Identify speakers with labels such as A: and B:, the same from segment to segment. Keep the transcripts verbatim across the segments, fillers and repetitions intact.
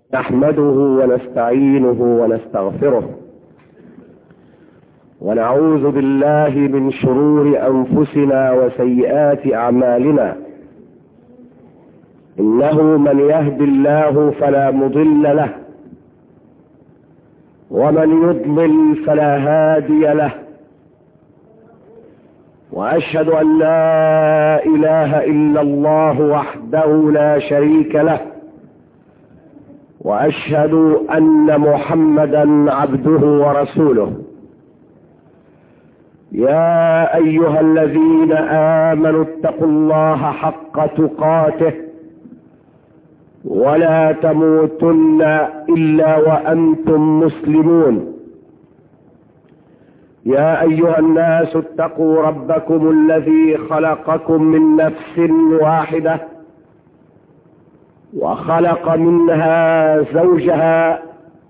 A: نحمده ونستعينه ونستغفره ونعوذ بالله من شرور أنفسنا وسيئات أعمالنا. إنه من يهد الله فلا مضل له ومن يضلل فلا هادي له، وأشهد أن لا إله إلا الله وحده لا شريك له، وأشهد أن محمدا عبده ورسوله. يا أيها الذين آمنوا اتقوا الله حق تقاته ولا تموتن إلا وأنتم مسلمون. يا أيها الناس اتقوا ربكم الذي خلقكم من نفس واحدة وخلق منها زوجها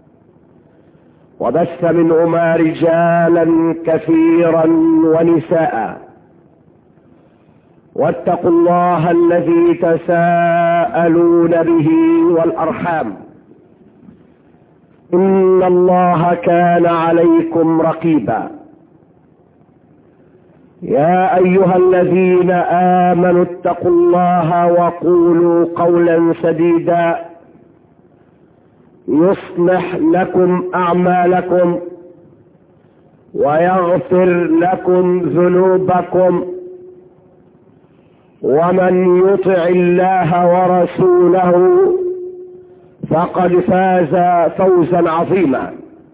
A: وبث منهما رجالا كثيرا ونساء، واتقوا الله الذي تساءلون به والأرحام، إن الله كان عليكم رقيبا. يا أيها الذين آمنوا اتقوا الله وقولوا قولا سديدا يصلح لكم أعمالكم ويغفر لكم ذنوبكم، ومن يطع الله ورسوله فقد فاز فوزا عظيما.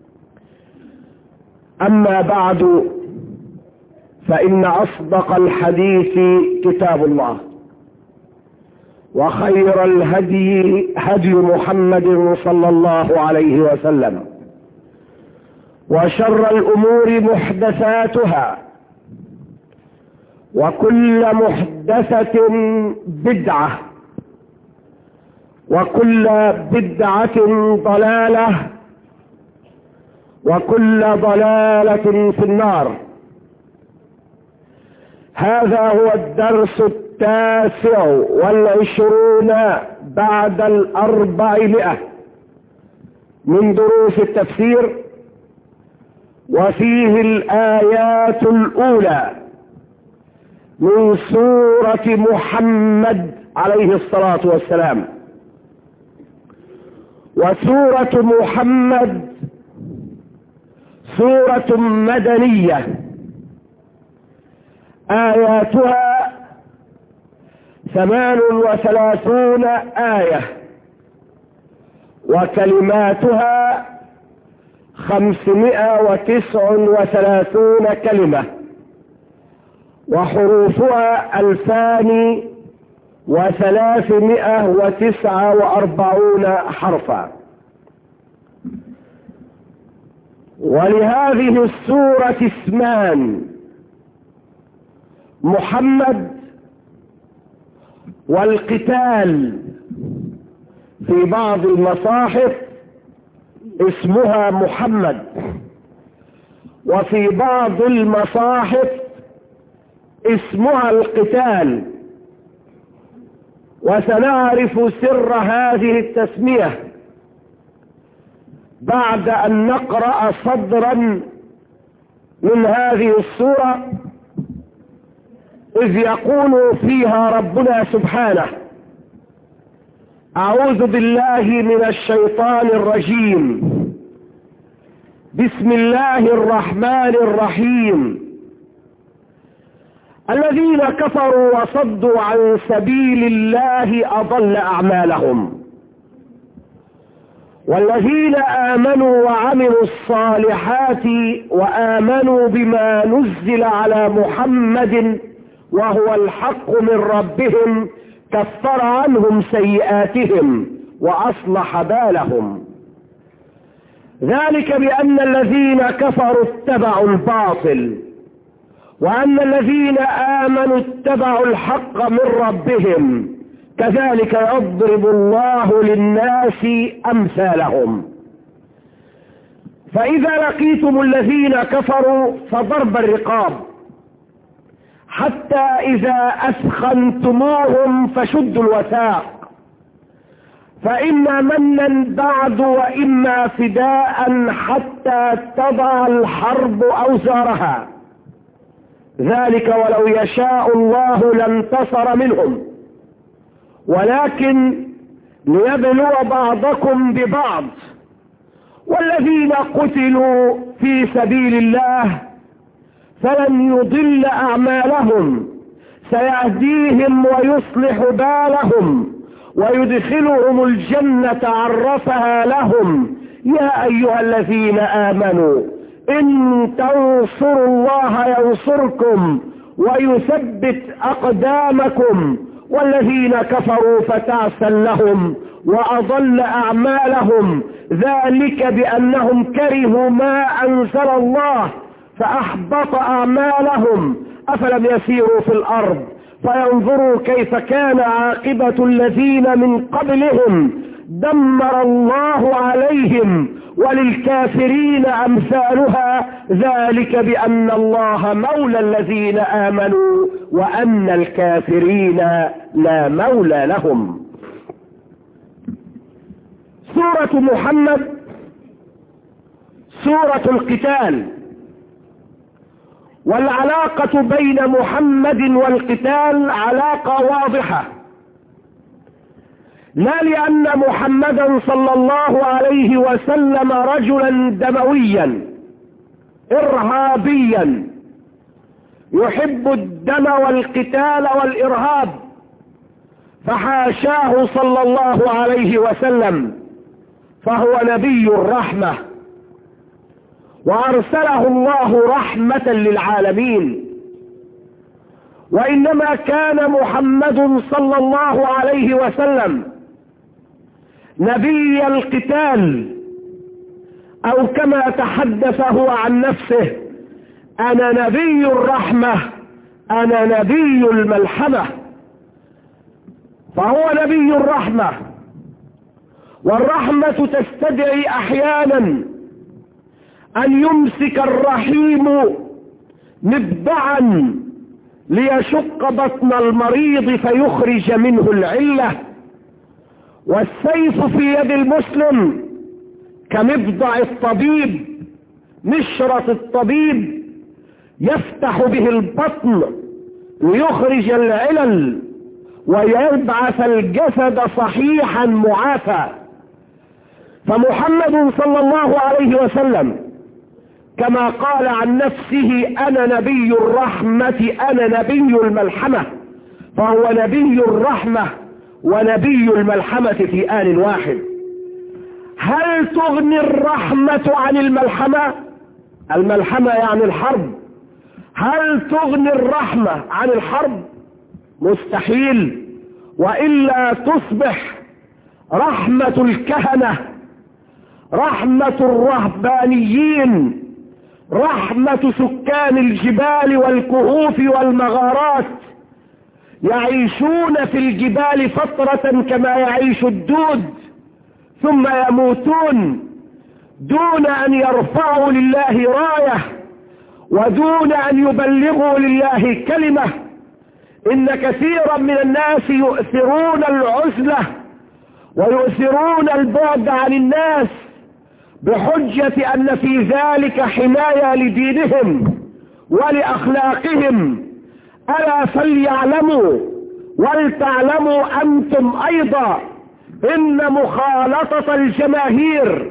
A: أما بعد، فإن أصدق الحديث كتاب الله، وخير الهدي هدي محمد صلى الله عليه وسلم، وشر الأمور محدثاتها، وكل محدثة بدعة، وكل بدعة ضلالة، وكل ضلالة في النار. هذا هو الدرس التاسع والعشرون بعد الأربعمائة من دروس التفسير، وفيه الآيات الأولى من سورة محمد عليه الصلاة والسلام. وسورة محمد سورة مدنية، آياتها ثمان وثلاثون آية، وكلماتها خمسمائة وتسع وثلاثون كلمة، وحروفها ألفان وثلاثمائة وتسعة وأربعون حرفا. ولهذه السورة اسمان: محمد والقتال. في بعض المصاحف اسمها محمد، وفي بعض المصاحف اسمها القتال. وسنعرف سر هذه التسمية بعد أن نقرأ صدرا من هذه السورة، إذ يقول فيها ربنا سبحانه: أعوذ بالله من الشيطان الرجيم، بسم الله الرحمن الرحيم. الذين كفروا وصدوا عن سبيل الله أضل أعمالهم، والذين آمنوا وعملوا الصالحات وآمنوا بما نزل على محمد وهو الحق من ربهم كفر عنهم سيئاتهم وأصلح بالهم. ذلك بأن الذين كفروا اتبعوا الباطل، وأن الذين آمنوا اتبعوا الحق من ربهم، كذلك يضرب الله للناس أمثالهم. فإذا لقيتم الذين كفروا فضرب الرقاب، حتى إذا أثخنتموهم فشدوا الوثاق، فإما منا بعد وإما فداء حتى تضع الحرب أوزارها، ذلك ولو يشاء الله لانتصر منهم، ولكن ليبلو بعضكم ببعض، والذين قتلوا في سبيل الله فلن يضل أعمالهم، سيهديهم ويصلح بالهم ويدخلهم الجنة عرفها لهم. يا أيها الذين آمنوا إن تنصروا الله ينصركم ويثبت أقدامكم، والذين كفروا فتعسا لهم وأضل أعمالهم، ذلك بأنهم كرهوا ما أنزل الله فأحبط أعمالهم. أفلم يسيروا في الأرض فينظروا كيف كان عاقبة الذين من قبلهم، دمر الله عليهم وللكافرين أمثالها، ذلك بأن الله مولى الذين آمنوا وأن الكافرين لا مولى لهم. سورة محمد سورة القتال، والعلاقة بين محمد والقتال علاقة واضحة، لا لأن محمدا صلى الله عليه وسلم رجلا دمويا إرهابيا يحب الدم والقتال والإرهاب، فحاشاه صلى الله عليه وسلم، فهو نبي الرحمة وأرسله الله رحمة للعالمين. وإنما كان محمد صلى الله عليه وسلم نبي القتال، أو كما تحدث هو عن نفسه: أنا نبي الرحمة، أنا نبي الملحمة. فهو نبي الرحمة، والرحمة تستدعي أحيانا أن يمسك الرحيم مبدعا ليشق بطن المريض فيخرج منه العلة، والسيف في يد المسلم كمبضع الطبيب، مشرط الطبيب يفتح به البطن ليخرج العلل ويبعث الجسد صحيحا معافى. فمحمد صلى الله عليه وسلم كما قال عن نفسه: أنا نبي الرحمة، أنا نبي الملحمة، فهو نبي الرحمة ونبي الملحمة في آن واحد. هل تغني الرحمة عن الملحمة؟ الملحمة يعني الحرب. هل تغني الرحمة عن الحرب؟ مستحيل، وإلا تصبح رحمة الكهنة، رحمة الرهبانيين، رحمة سكان الجبال والكهوف والمغارات، يعيشون في الجبال فترة كما يعيش الدود، ثم يموتون دون أن يرفعوا لله راية ودون أن يبلغوا لله كلمة. إن كثيرا من الناس يؤثرون العزلة ويؤثرون البعد عن الناس بحجة أن في ذلك حماية لدينهم ولأخلاقهم. ألا فليعلموا ولتعلموا أنتم أيضا إن مخالطة الجماهير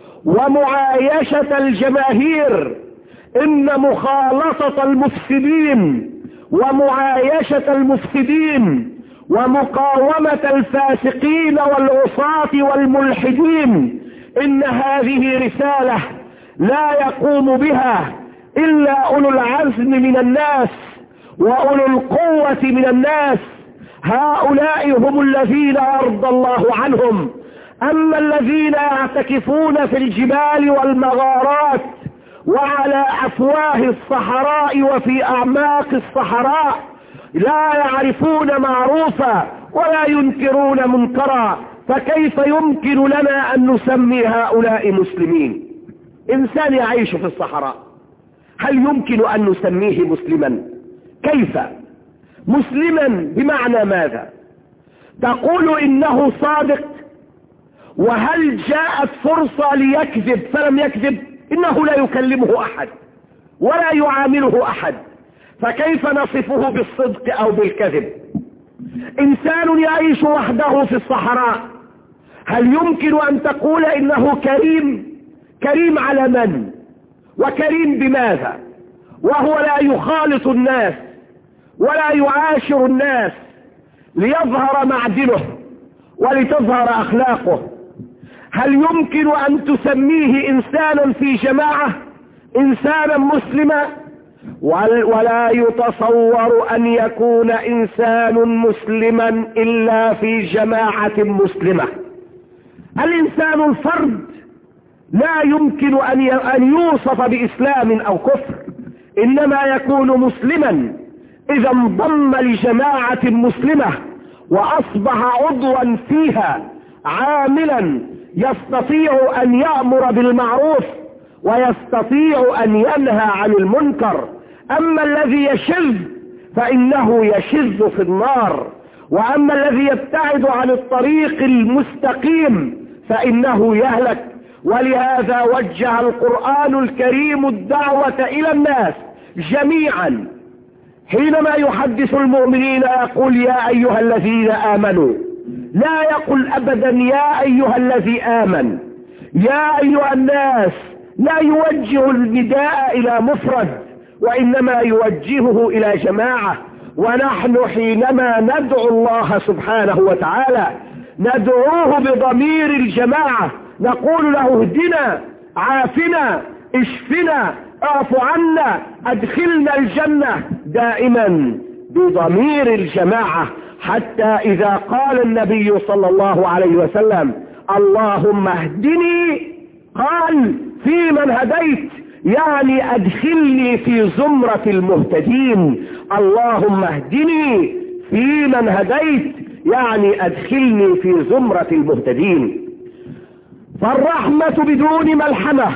A: ومعايشة الجماهير، إن مخالطة المفسدين ومعايشة المفسدين ومقاومة الفاسقين والعصاة والملحدين، إن هذه رسالة لا يقوم بها إلا أولو العزم من الناس وأولو القوة من الناس. هؤلاء هم الذين أرضى الله عنهم. أما الذين يعتكفون في الجبال والمغارات وعلى أفواه الصحراء وفي أعماق الصحراء لا يعرفون معروفا ولا ينكرون منكرا، فكيف يمكن لنا أن نسمي هؤلاء مسلمين؟ إنسان يعيش في الصحراء هل يمكن أن نسميه مسلما؟ كيف؟ مسلما بمعنى ماذا؟ تقول إنه صادق وهل جاءت فرصة ليكذب فلم يكذب؟ إنه لا يكلمه أحد ولا يعامله أحد، فكيف نصفه بالصدق أو بالكذب؟ إنسان يعيش وحده في الصحراء، هل يمكن أن تقول إنه كريم؟ كريم على من؟ وكريم بماذا؟ وهو لا يخالط الناس ولا يعاشر الناس ليظهر معدنه ولتظهر أخلاقه. هل يمكن أن تسميه إنسانا في جماعة، إنسانا مسلما؟ ولا يتصور أن يكون إنسان مسلما إلا في جماعة مسلمة. الإنسان الفرد لا يمكن أن يوصف بإسلام أو كفر، إنما يكون مسلما إذا انضم لجماعة مسلمة وأصبح عضوا فيها عاملا يستطيع أن يأمر بالمعروف ويستطيع أن ينهى عن المنكر. أما الذي يشذ فإنه يشذ في النار، وأما الذي يبتعد عن الطريق المستقيم فإنه يهلك. ولهذا وجه القرآن الكريم الدعوة إلى الناس جميعا، حينما يحدث المؤمنين يقول يا أيها الذين آمنوا، لا يقل أبدا يا أيها الذي آمن، يا أيها الناس، لا يوجه النداء إلى مفرد وإنما يوجهه إلى جماعة. ونحن حينما ندعو الله سبحانه وتعالى ندعوه بضمير الجماعة، نقول له اهدنا، عافنا، اشفنا، اعف عنا، ادخلنا الجنة، دائما بضمير الجماعة. حتى إذا قال النبي صلى الله عليه وسلم اللهم اهدني، قال في من هديت، يعني ادخلني في زمرة المهتدين. اللهم اهدني في من هديت، يعني ادخلني في زمرة المهتدين. فالرحمة بدون ملحمة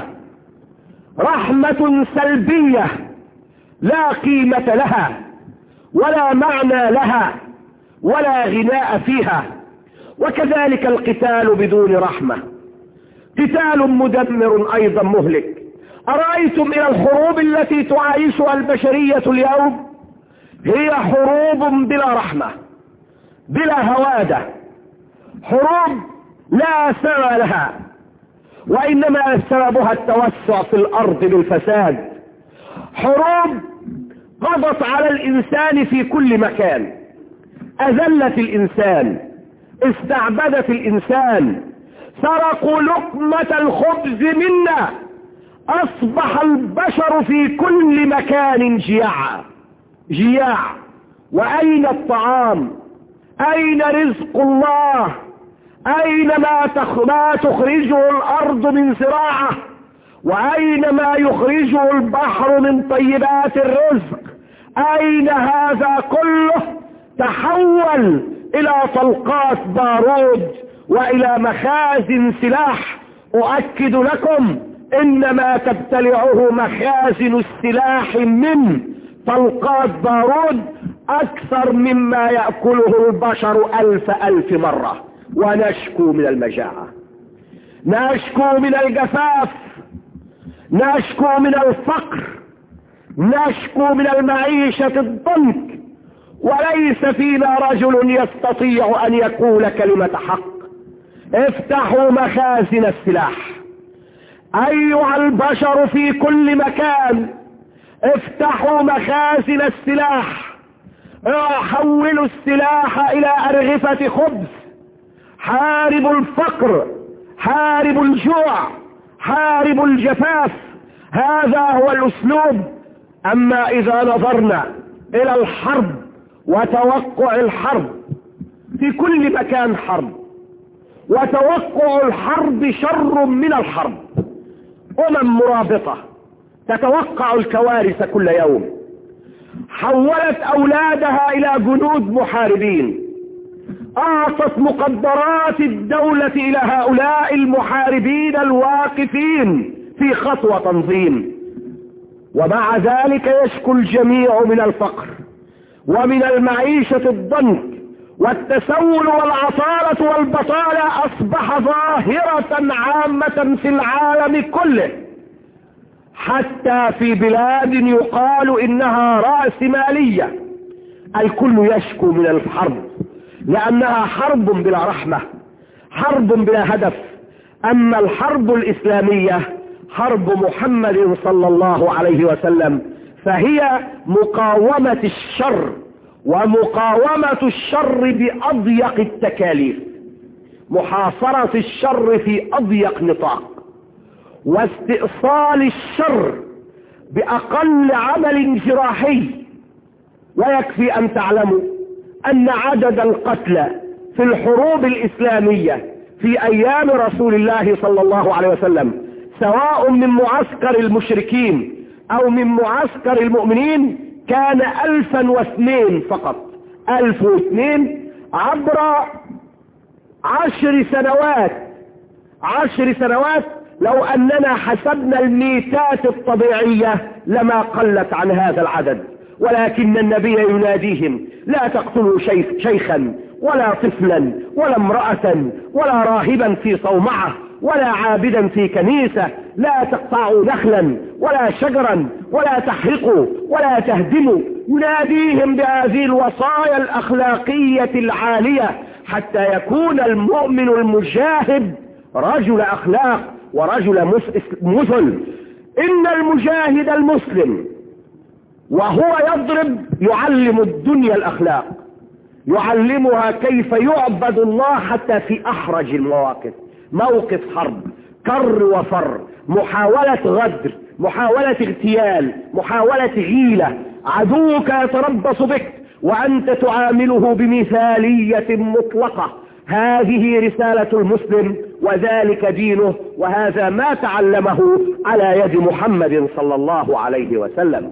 A: رحمة سلبية لا قيمة لها ولا معنى لها ولا غناء فيها. وكذلك القتال بدون رحمة قتال مدمر أيضا مهلك. أرأيتم إلى الحروب التي تعيشها البشرية اليوم؟ هي حروب بلا رحمة بلا هوادة، حروب لا سبب لها، وإنما سببها التوسع في الأرض بالفساد. حروب قضت على الإنسان في كل مكان، أذلت الإنسان، استعبدت الإنسان، سرقوا لقمة الخبز منا، أصبح البشر في كل مكان جياع جياع. وأين الطعام؟ أين رزق الله؟ أين ما تخرجه الأرض من زراعة؟ وأين ما يخرجه البحر من طيبات الرزق؟ أين هذا كله؟ تحول إلى طلقات بارود وإلى مخازن سلاح. أؤكد لكم إنما تبتلعه مخازن السلاح من طلقات بارود أكثر مما يأكله البشر ألف ألف مرة. ونشكو من المجاعة، نشكو من الجفاف، نشكو من الفقر، نشكو من المعيشة الضنك، وليس فينا رجل يستطيع أن يقول كلمة حق. افتحوا مخازن السلاح أيها البشر في كل مكان، افتحوا مخازن السلاح، حولوا السلاح إلى أرغفة خبز، حاربوا الفقر، حاربوا الجوع، حاربوا الجفاف. هذا هو الأسلوب. أما إذا نظرنا إلى الحرب وتوقع الحرب، في كل مكان حرب، وتوقع الحرب شر من الحرب. أمم مرابطة تتوقع الكوارث كل يوم، حولت أولادها إلى جنود محاربين، أعطت مقدرات الدولة إلى هؤلاء المحاربين الواقفين في خطوة تنظيم. ومع ذلك يشكو الجميع من الفقر ومن المعيشة الضنك والتسول والعطالة والبطالة أصبح ظاهرة عامة في العالم كله، حتى في بلاد يقال إنها رأسمالية الكل يشكو من الحرب، لأنها حرب بلا رحمة، حرب بلا هدف. أما الحرب الإسلامية حرب محمد صلى الله عليه وسلم فهي مقاومة الشر، ومقاومة الشر بأضيق التكاليف، محاصرة الشر في أضيق نطاق، واستئصال الشر بأقل عمل جراحي. ويكفي أن تعلموا أن عدد القتلى في الحروب الإسلامية في أيام رسول الله صلى الله عليه وسلم، سواء من معسكر المشركين أو من معسكر المؤمنين، كان ألفا واثنين فقط، ألف واثنين عبر عشر سنوات. عشر سنوات لو أننا حسبنا الميتات الطبيعية لما قلت عن هذا العدد، ولكن النبي يناديهم: لا تقتلوا شيخ شيخا ولا طفلا ولا امرأة ولا راهبا في صومعة ولا عابدا في كنيسة، لا تقطعوا نخلا ولا شجرا ولا تحرقوا ولا تهدموا. يناديهم بهذه الوصايا الأخلاقية العالية حتى يكون المؤمن المجاهد رجل أخلاق ورجل مثل. إن المجاهد المسلم وهو يضرب يعلم الدنيا الأخلاق، يعلمها كيف يعبد الله حتى في أحرج المواقف، موقف حرب، كر وفر، محاولة غدر، محاولة اغتيال، محاولة غيلة، عدوك يتربص بك وأنت تعامله بمثالية مطلقة. هذه رسالة المسلم وذلك دينه، وهذا ما تعلمه على يد محمد صلى الله عليه وسلم.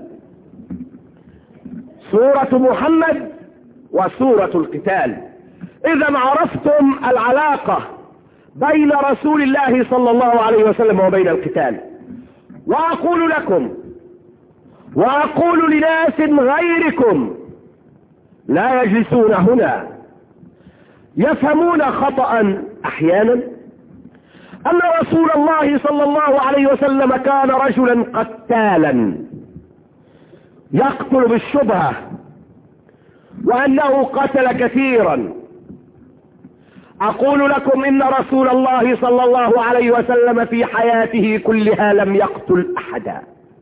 A: سورة محمد وسورة القتال. إذا عرفتم العلاقة بين رسول الله صلى الله عليه وسلم وبين القتال، وأقول لكم وأقول لناس غيركم لا يجلسون هنا يفهمون خطأ أحيانا أن رسول الله صلى الله عليه وسلم كان رجلا قتالا يقتل بالشبهة، وأنه قتل كثيرا. أقول لكم إن رسول الله صلى الله عليه وسلم في حياته كلها لم يقتل أحدا،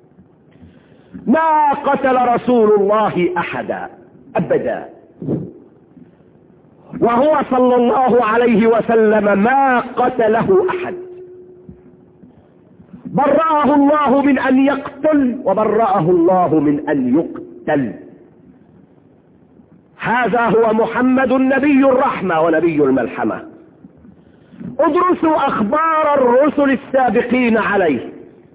A: ما قتل رسول الله أحدا أبدا، وهو صلى الله عليه وسلم ما قتله أحد. برأه الله من أن يقتل وبرأه الله من أن يقتل. هذا هو محمد نبي الرحمة ونبي الملحمة. ادرسوا أخبار الرسل السابقين عليه،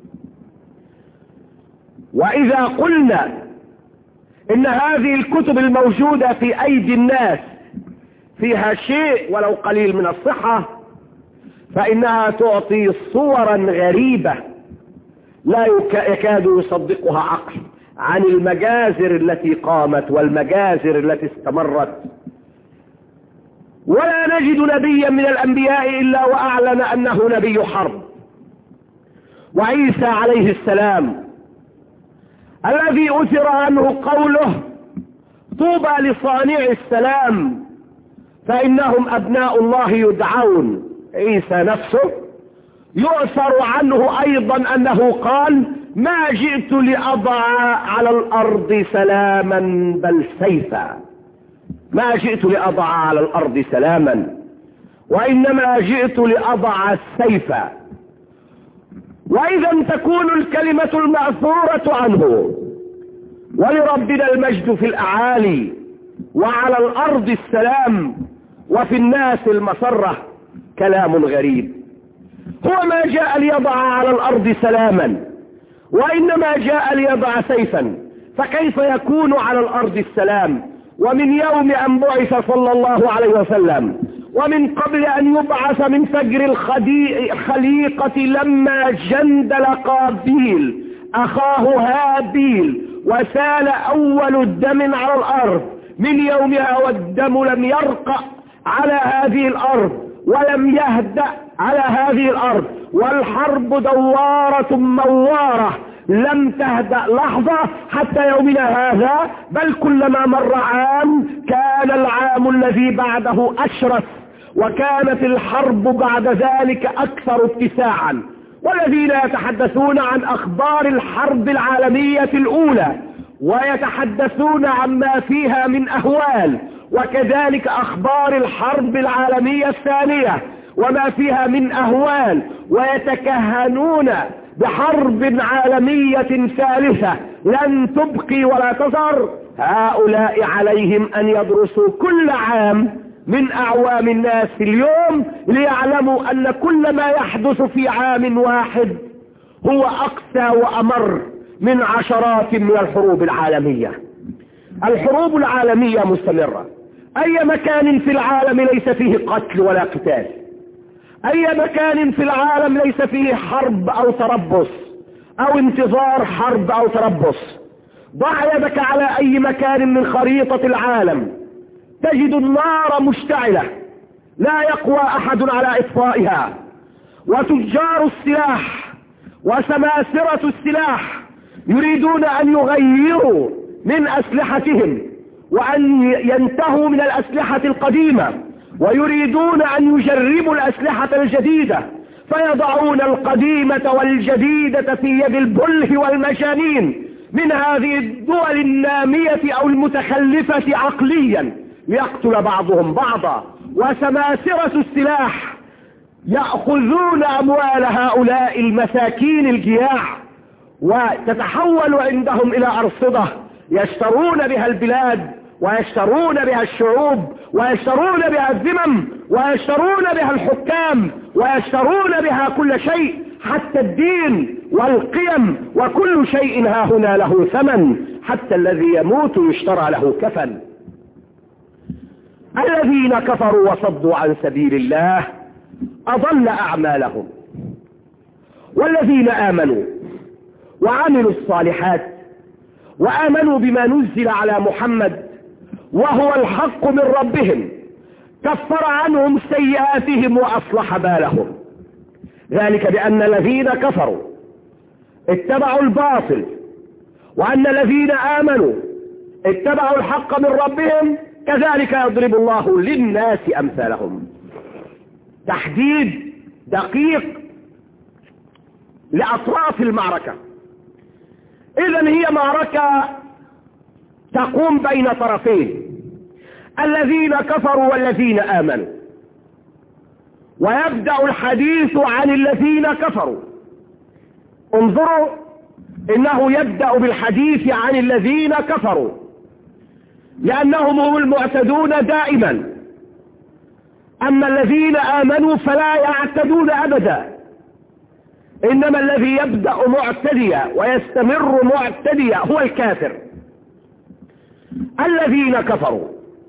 A: وإذا قلنا إن هذه الكتب الموجودة في أيدي الناس فيها شيء ولو قليل من الصحة، فإنها تعطي صورا غريبة لا يكاد يصدقها عقل عن المجازر التي قامت والمجازر التي استمرت. ولا نجد نبيا من الأنبياء إلا وأعلن أنه نبي حرب. وعيسى عليه السلام الذي أثر عنه قوله: طوبى لصانع السلام فإنهم أبناء الله يدعون. عيسى نفسه يؤثر عنه أيضا أنه قال: ما جئت لأضع على الأرض سلاما بل سيفا. ما جئت لأضع على الأرض سلاما، وإنما جئت لأضع السيف. وإذا تكون الكلمة المأثورة عنه ولربنا المجد في الأعالي، وعلى الأرض السلام وفي الناس المسرة، كلام غريب. هو ما جاء ليضع على الأرض سلاما، وإنما جاء ليضع سيفا، فكيف يكون على الأرض السلام ومن يوم أن بعث صلى الله عليه وسلم ومن قبل أن يبعث من فجر الخليقة لما جندل قابيل أخاه هابيل وسال أول الدم على الأرض من يومها والدم لم يرقع على هذه الأرض ولم يهدأ على هذه الأرض، والحرب دوارة موارة لم تهدأ لحظة حتى يومنا هذا، بل كلما مر عام كان العام الذي بعده أشرس، وكانت الحرب بعد ذلك أكثر اتساعا. والذين يتحدثون عن أخبار الحرب العالمية الأولى ويتحدثون عما فيها من أهوال، وكذلك أخبار الحرب العالمية الثانية وما فيها من أهوال، ويتكهنون بحرب عالمية ثالثة لن تبقي ولا تذر، هؤلاء عليهم أن يدرسوا كل عام من أعوام الناس اليوم ليعلموا أن كل ما يحدث في عام واحد هو أقسى وأمر من عشرات من الحروب العالمية. الحروب العالمية مستمرة، أي مكان في العالم ليس فيه قتل ولا قتال، أي مكان في العالم ليس فيه حرب أو تربص أو انتظار حرب أو تربص. ضع يدك على أي مكان من خريطة العالم تجد النار مشتعلة لا يقوى أحد على إطفائها، وتجار السلاح وسماسرة السلاح يريدون أن يغيروا من أسلحتهم وأن ينتهوا من الأسلحة القديمة، ويريدون أن يجربوا الأسلحة الجديدة، فيضعون القديمة والجديدة في يد البله والمجانين من هذه الدول النامية أو المتخلفة عقليا ليقتل بعضهم بعضا. وسماسرة السلاح يأخذون أموال هؤلاء المساكين الجياع وتتحول عندهم إلى أرصدة يشترون بها البلاد ويشترون بها الشعوب ويشترون بها الذمم ويشترون بها الحكام ويشترون بها كل شيء، حتى الدين والقيم، وكل شيء ها هنا له ثمن، حتى الذي يموت يشترى له كفن. الذين كفروا وصدوا عن سبيل الله أضل أعمالهم، والذين آمنوا وعملوا الصالحات وآمنوا بما نزل على محمد وهو الحق من ربهم كفر عنهم سيئاتهم وأصلح بالهم. ذلك بأن الذين كفروا اتبعوا الباطل، وأن الذين آمنوا اتبعوا الحق من ربهم، كذلك يضرب الله للناس أمثالهم. تحديد دقيق لأطراف المعركة. إذن هي معركة تقوم بين طرفين، الذين كفروا والذين آمنوا، ويبدأ الحديث عن الذين كفروا. انظروا، إنه يبدأ بالحديث عن الذين كفروا لأنهم هم المعتدون دائما، أما الذين آمنوا فلا يعتدون أبدا، إنما الذي يبدأ معتديا ويستمر معتديا هو الكافر. الذين كفروا،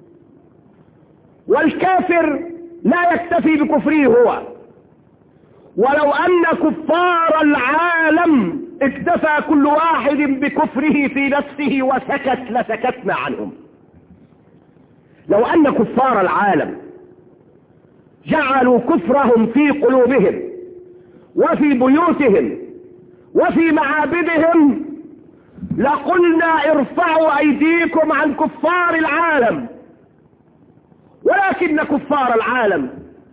A: والكافر لا يكتفي بكفره هو، ولو أن كفار العالم اكتفى كل واحد بكفره في نفسه وسكت لسكتنا عنهم. لو أن كفار العالم جعلوا كفرهم في قلوبهم وفي بيوتهم وفي معابدهم لقلنا ارفعوا أيديكم عن كفار العالم، ولكن كفار العالم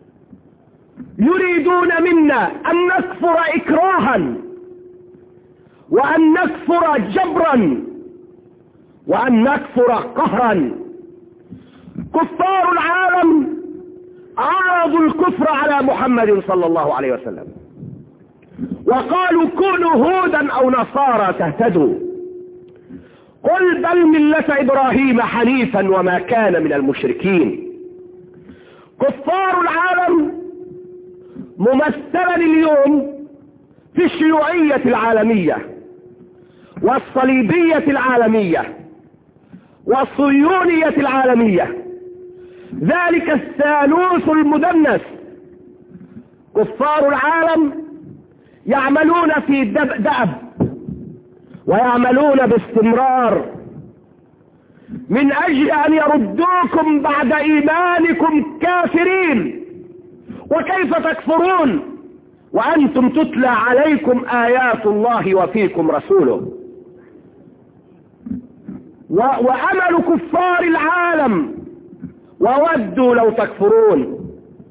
A: يريدون منا أن نكفر إكراها، وأن نكفر جبرا، وأن نكفر قهرا. كفار العالم عارضوا الكفر على محمد صلى الله عليه وسلم وقالوا كونوا هودا أو نصارى تهتدوا، قل بل ملة إبراهيم حنيفا وما كان من المشركين. كفار العالم ممثلا اليوم في الشيوعية العالمية والصليبية العالمية والصهيونية العالمية، ذلك الثالوث المدنس. كفار العالم يعملون في دأب ويعملون باستمرار من أجل أن يردوكم بعد إيمانكم كافرين. وكيف تكفرون وأنتم تتلى عليكم آيات الله وفيكم رسوله؟ وأمل كفار العالم وودوا لو تكفرون.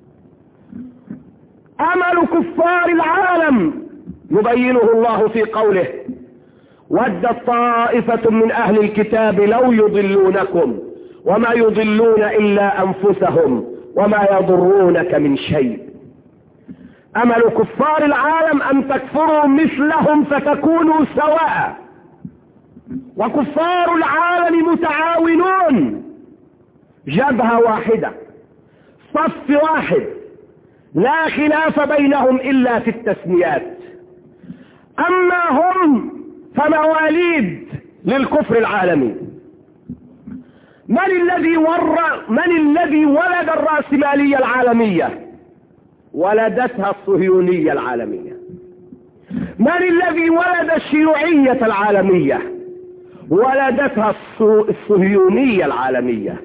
A: أمل كفار العالم يبينه الله في قوله: ودت طائفة من أهل الكتاب لو يضلونكم وما يضلون إلا أنفسهم وما يضرونك من شيء. أمل كفار العالم أن تكفروا مثلهم فتكونوا سواء. وكفار العالم متعاونون، جبهة واحدة، صف واحد، لا خلاف بينهم إلا في التسميات. أما هم فمواليد للكفر العالمي. من الذي ور من الذي ولد الرأسمالية العالمية؟ ولدتها الصهيونية العالمية. من الذي ولد الشيوعية العالمية؟ ولدتها الصهيونية العالمية.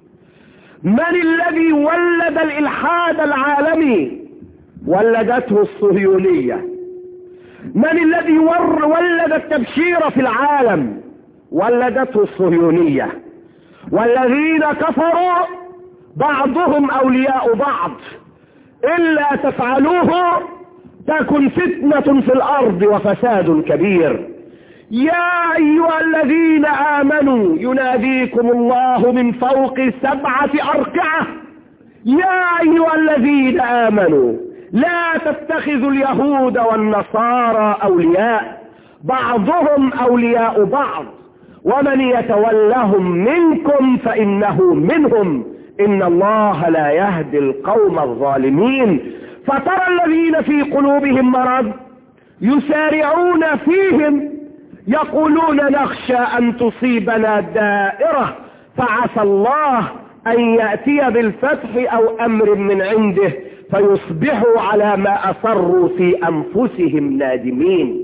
A: من الذي ولد الإلحاد العالمي؟ ولدته الصهيونية. من الذي ولد التبشير في العالم؟ ولدته الصهيونية. والذين كفروا بعضهم أولياء بعض، إلا تفعلوه تكن فتنة في الأرض وفساد كبير. يا أيها الذين آمنوا يناديكم الله من فوق سبعة أركعة. يا أيها الذين آمنوا لا تتخذوا اليهود والنصارى أولياء بعضهم أولياء بعض ومن يتولهم منكم فإنه منهم إن الله لا يهدي القوم الظالمين. فترى الذين في قلوبهم مرض يسارعون فيهم يقولون نخشى أن تصيبنا دائرة فعسى الله أن يأتي بالفتح أو أمر من عنده فيصبحوا على ما أصروا في أنفسهم نادمين.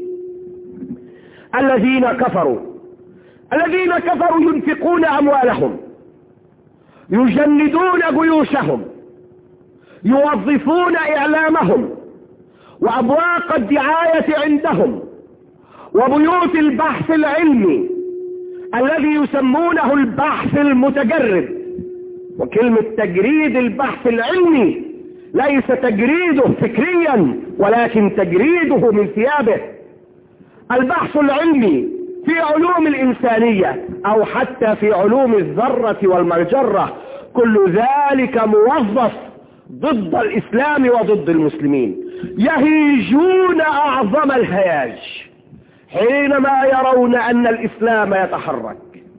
A: الذين كفروا الذين كفروا ينفقون أموالهم، يجندون جيوشهم، يوظفون إعلامهم وأبواق الدعاية عندهم وبيوت البحث العلمي الذي يسمونه البحث المتجرد. وكلمة تجريد البحث العلمي ليس تجريده فكريا ولكن تجريده من ثيابه. البحث العلمي في علوم الإنسانية أو حتى في علوم الذرة والمجرة كل ذلك موظف ضد الإسلام وضد المسلمين. يهيجون أعظم الهياج حينما يرون أن الإسلام يتحرك،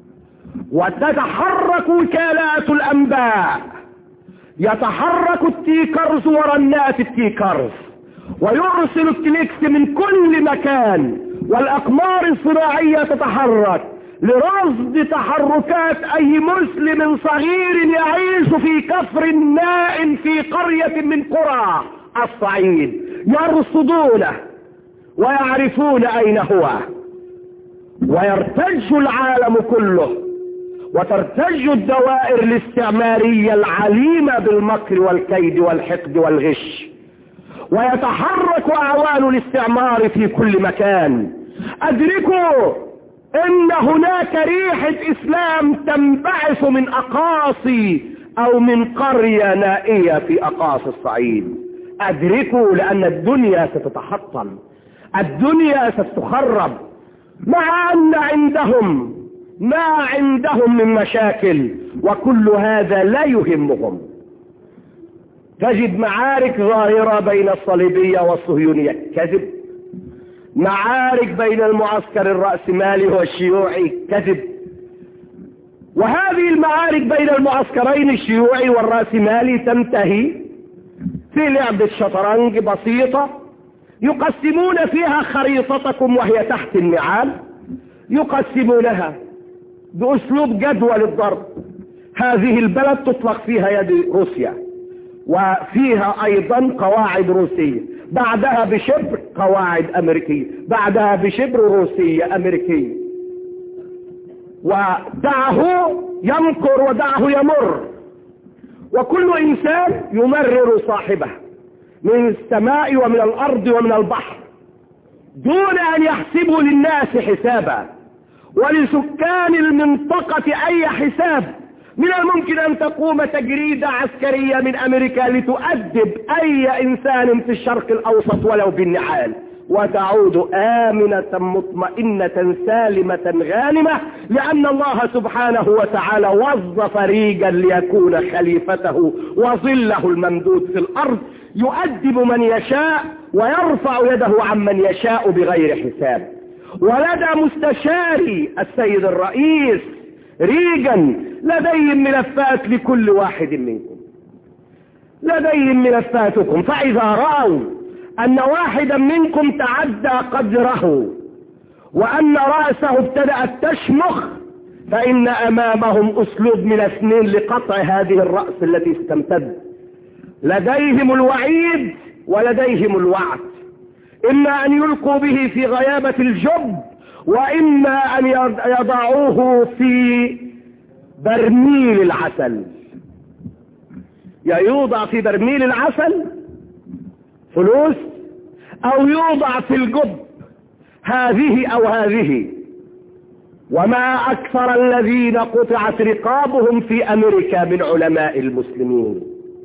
A: وتتحرك وكالات الأنباء، يتحرك التيكرز ورنات التيكرز، ويرسل التليكس من كل مكان، والأقمار الصناعية تتحرك لرصد تحركات أي مسلم صغير يعيش في كفر نائم في قرية من قرى الصعيد. يرصدونه ويعرفون أين هو، ويرتج العالم كله وترتج الدوائر الاستعمارية العليمة بالمكر والكيد والحقد والغش، ويتحرك أعوان الاستعمار في كل مكان. أدركوا إن هناك ريحة إسلام تنبعث من أقاصي أو من قرية نائية في أقاصي الصعيد. أدركوا لأن الدنيا ستتحطم، الدنيا ستخرب، مع أن عندهم ما عندهم من مشاكل، وكل هذا لا يهمهم. تجد معارك ظاهرة بين الصليبية والصهيونية، كذب. معارك بين المعسكر الرأسمالي والشيوعي، كذب. وهذه المعارك بين المعسكرين الشيوعي والرأسمالي تنتهي في لعبة شطرنج بسيطة يقسمون فيها خريطتكم وهي تحت النعال، يقسمونها بأسلوب جدول الضرب. هذه البلد تطلق فيها يد روسيا وفيها أيضا قواعد روسية، بعدها بشبر قواعد أمريكية، بعدها بشبر روسية أمريكية. ودعه يمكر ودعه يمر، وكل إنسان يمرر صاحبه من السماء ومن الأرض ومن البحر دون أن يحسبوا للناس حسابا، ولسكان المنطقة أي حساب. من الممكن أن تقوم تجريدة عسكرية من أمريكا لتؤدب أي إنسان في الشرق الأوسط ولو بالنعال، وتعود آمنة مطمئنة سالمة غانمة، لأن الله سبحانه وتعالى وظف ريغان ليكون خليفته وظله الممدود في الأرض، يؤدب من يشاء ويرفع يده عمن يشاء بغير حساب. ولدى مستشاري السيد الرئيس ريغان لديهم ملفات لكل واحد منكم، لديهم ملفاتكم، فإذا رأوا أن واحدا منكم تعدى قدره وأن رأسه ابتدأت تشمخ، فإن أمامهم أسلوب من اثنين لقطع هذه الرأس التي استمتد. لديهم الوعيد ولديهم الوعد، إما أن يلقوا به في غيابة الجب، وإما أن يضعوه في برميل العسل. يا يوضع في برميل العسل فلوس، أو يوضع في الجب هذه أو هذه. وما أكثر الذين قطعت رقابهم في أمريكا من علماء المسلمين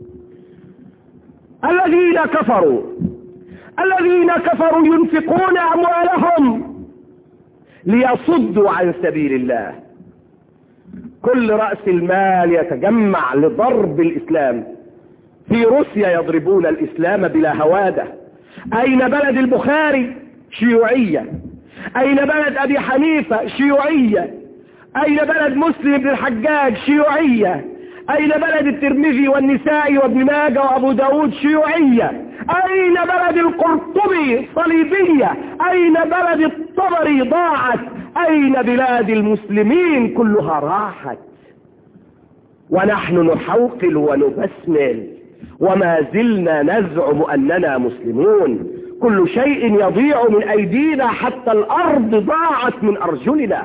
A: الذين كفروا الذين كفروا ينفقون أموالهم ليصدوا عن سبيل الله. كل رأس المال يتجمع لضرب الإسلام. في روسيا يضربون الإسلام بلا هوادة. أين بلد البخاري؟ شيوعية. أين بلد أبي حنيفة؟ شيوعية. أين بلد مسلم بن الحجاج؟ شيوعية. أين بلد الترمذي والنسائي وابن ماجه وأبو داود؟ شيوعية. أين بلد القرطبي؟ صليبية. أين بلد الطبري؟ ضاعت. أين بلاد المسلمين؟ كلها راحت. ونحن نحوقل ونبسمل وما زلنا نزعم أننا مسلمون. كل شيء يضيع من أيدينا، حتى الأرض ضاعت من أرجلنا.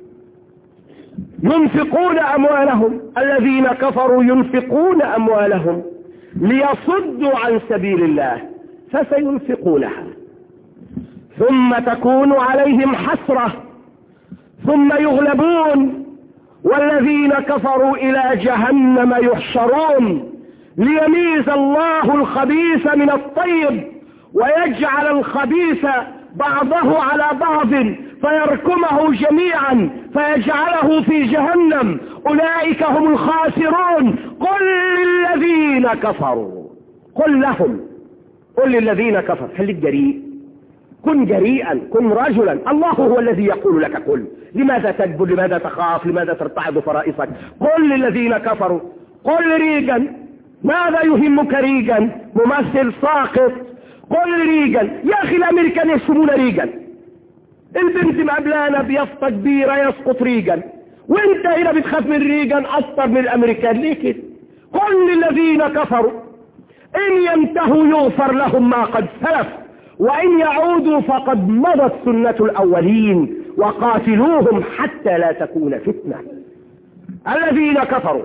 A: ينفقون أموالهم، الذين كفروا ينفقون أموالهم ليصدوا عن سبيل الله، فسينفقونها ثم تكون عليهم حسرة ثم يغلبون، والذين كفروا إلى جهنم يحشرون، ليميز الله الخبيث من الطيب ويجعل الخبيث بعضه على بعض فيركمه جميعا فيجعله في جهنم، أولئك هم الخاسرون. قل للذين كفروا، قل لهم، قل للذين كفروا، خليك جريء، كن جريئا، كن رجلا. الله هو الذي يقول لك قل. لماذا تكبر؟ لماذا تخاف؟ لماذا ترتعد فرائصك؟ قل للذين كفروا. قل ريغان، ماذا يهمك ريغان؟ ممثل ساقط. قل ريغان. يا أخي الأمريكان يشتمون ريغان، البنت مقبلانة بيافطة كبيرة يسقط ريغان، وانت هنا بتخاف من ريغان أكثر من الأمريكان. ليه كده؟ قل للذين كفروا إن ينتهوا يغفر لهم ما قد سلف وإن يعودوا فقد مضت سنة الأولين وقاتلوهم حتى لا تكون فتنة. الذين كفروا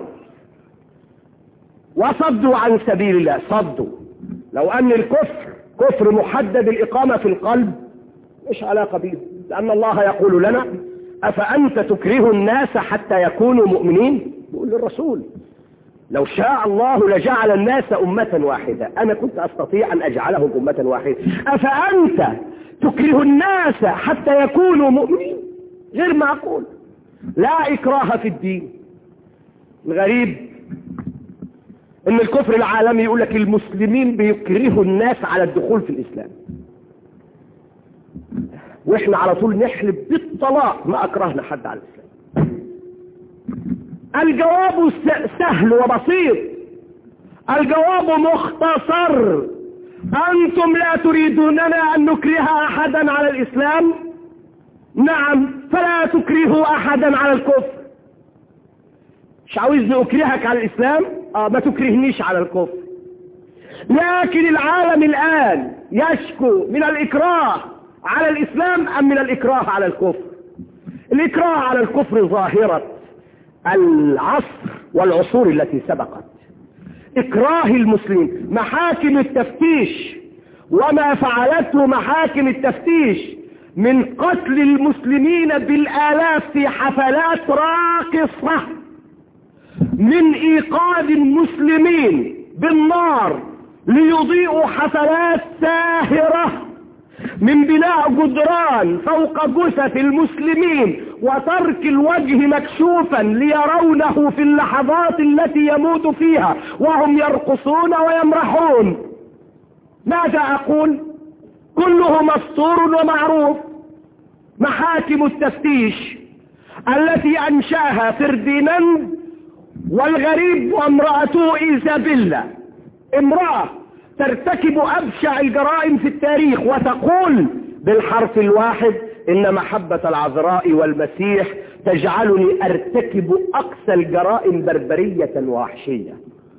A: وصدوا عن سبيل الله. صدوا، لو أن الكفر كفر محدد الإقامة في القلب مش علاقة به، لأن الله يقول لنا أفأنت تكره الناس حتى يكونوا مؤمنين؟ بيقول للرسول لو شاء الله لجعل الناس أمة واحدة، أنا كنت أستطيع أن أجعلهم أمة واحدة. أفأنت تكره الناس حتى يكونوا مؤمنين؟ غير معقول. لا إكراه في الدين. الغريب ان الكفر العالمي يقول لك المسلمين بيكرهوا الناس على الدخول في الإسلام، واحنا على طول نحلف بالطلاق ما أكرهنا حد على الإسلام. الجواب سهل وبسيط، الجواب مختصر. أنتم لا تريدوننا أن نكره أحدا على الإسلام؟ نعم، فلا تكرهوا أحدا على الكفر. مش عاوزني أكرهك على الإسلام؟ آه ما تكرهنيش على الكفر. لكن العالم الآن يشكو من الإكراه على الإسلام أم من الإكراه على الكفر؟ الإكراه على الكفر ظاهرة العصر والعصور التي سبقت. إكراه المسلمين، محاكم التفتيش وما فعلته محاكم التفتيش من قتل المسلمين بالآلاف في حفلات راقصة، من إيقاد المسلمين بالنار ليضيئوا حفلات ساهرة، من بناء جدران فوق جثث المسلمين وترك الوجه مكشوفا ليرونه في اللحظات التي يموت فيها وهم يرقصون ويمرحون. ماذا أقول؟ كله مسطور ومعروف. محاكم التفتيش التي أنشاها فرديناند والغريب وامرأته إيزابيلا، امرأة ترتكب أبشع الجرائم في التاريخ وتقول بالحرف الواحد إن محبة العذراء والمسيح تجعلني أرتكب أقصى الجرائم بربرية ووحشية.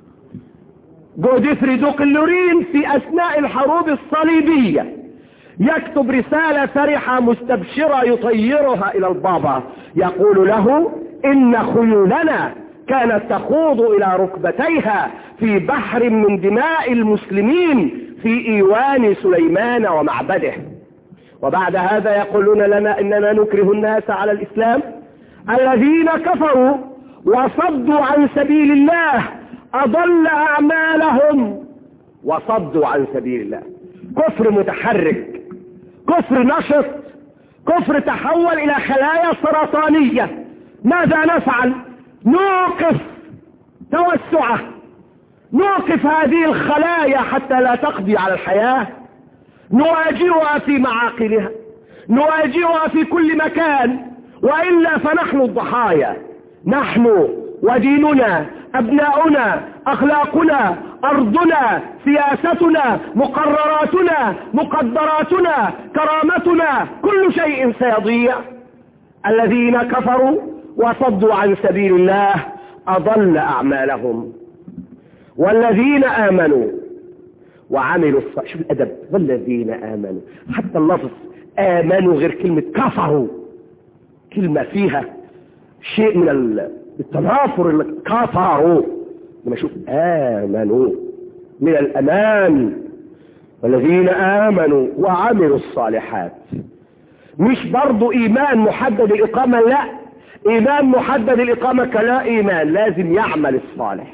A: جودفري دوقلورين في أثناء الحروب الصليبية يكتب رسالة فرحة مستبشرة يطيرها إلى البابا، يقول له إن خيولنا كانت تخوض إلى ركبتيها في بحر من دماء المسلمين في إيوان سليمان ومعبده. وبعد هذا يقولون لنا إننا نكره الناس على الإسلام. الذين كفروا وصدوا عن سبيل الله أضل أعمالهم، وصدوا عن سبيل الله. كفر متحرك، كفر نشط، كفر تحول إلى خلايا سرطانية. ماذا نفعل؟ نوقف توسعه، نوقف هذه الخلايا حتى لا تقضي على الحياة، نواجهها في معاقلها، نواجهها في كل مكان، وإلا فنحن الضحايا. نحن وديننا، أبناؤنا، أخلاقنا، أرضنا، سياستنا، مقرراتنا، مقدراتنا، كرامتنا، كل شيء سيضيع. الذين كفروا وصدوا عن سبيل الله أضل أعمالهم. والذين آمنوا وعملوا الصالحات، شوف الأدب، والذين آمنوا، حتى اللفظ آمنوا غير كلمة كفروا، كلمة فيها شيء من التنافر اللي كفروا. لما شوف آمنوا من الأمان. والذين آمنوا وعملوا الصالحات، مش برضو إيمان محدد الإقامة، لا، إيمان محدد الإقامة كلا إيمان، لازم يعمل الصالح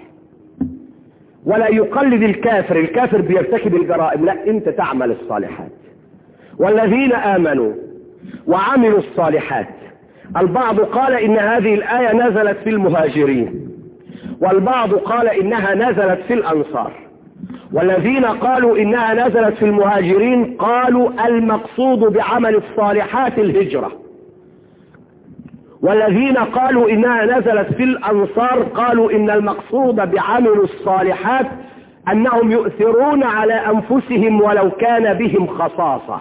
A: ولا يقلد الكافر. الكافر بيرتكب الجرائم، لا، انت تعمل الصالحات. والذين آمنوا وعملوا الصالحات، البعض قال إن هذه الآية نزلت في المهاجرين، والبعض قال إنها نزلت في الأنصار. والذين قالوا إنها نزلت في المهاجرين قالوا المقصود بعمل الصالحات الهجرة، والذين قالوا إنها نزلت في الأنصار قالوا إن المقصود بعمل الصالحات أنهم يؤثرون على أنفسهم ولو كان بهم خصاصة.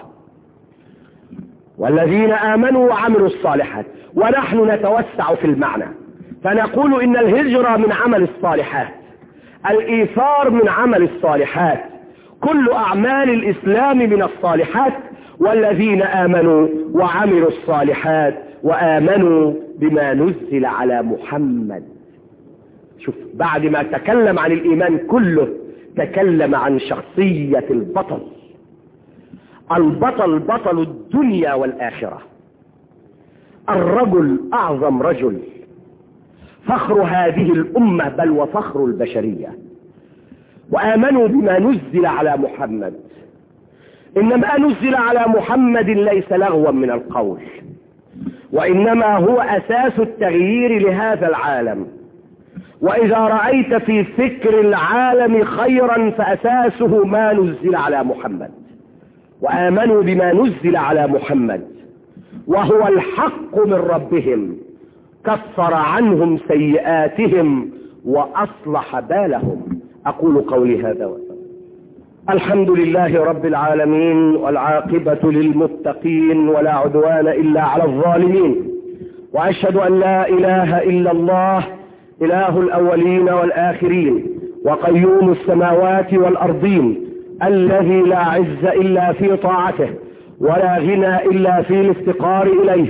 A: والذين آمنوا وعملوا الصالحات. ونحن نتوسع في المعنى فنقول إن الهجرة من عمل الصالحات، الإيثار من عمل الصالحات، كل أعمال الإسلام من الصالحات. والذين آمنوا وعملوا الصالحات وآمنوا بما نزل على محمد. شوف، بعد ما تكلم عن الإيمان كله تكلم عن شخصية البطل. البطل بطل الدنيا والآخرة، الرجل أعظم رجل، فخر هذه الأمة بل وفخر البشرية. وآمنوا بما نزل على محمد. إنما نزل على محمد ليس لغوا من القول، وإنما هو أساس التغيير لهذا العالم. وإذا رأيت في فكر العالم خيرا فأساسه ما نزل على محمد. وآمنوا بما نزل على محمد وهو الحق من ربهم، كفر عنهم سيئاتهم وأصلح بالهم. أقول قولي هذا وأسلم. الحمد لله رب العالمين، والعاقبة للمتقين، ولا عدوان إلا على الظالمين. وأشهد أن لا إله إلا الله، إله الأولين والآخرين، وقيوم السماوات والأرضين، الذي لا عز إلا في طاعته، ولا غنى إلا في الافتقار إليه،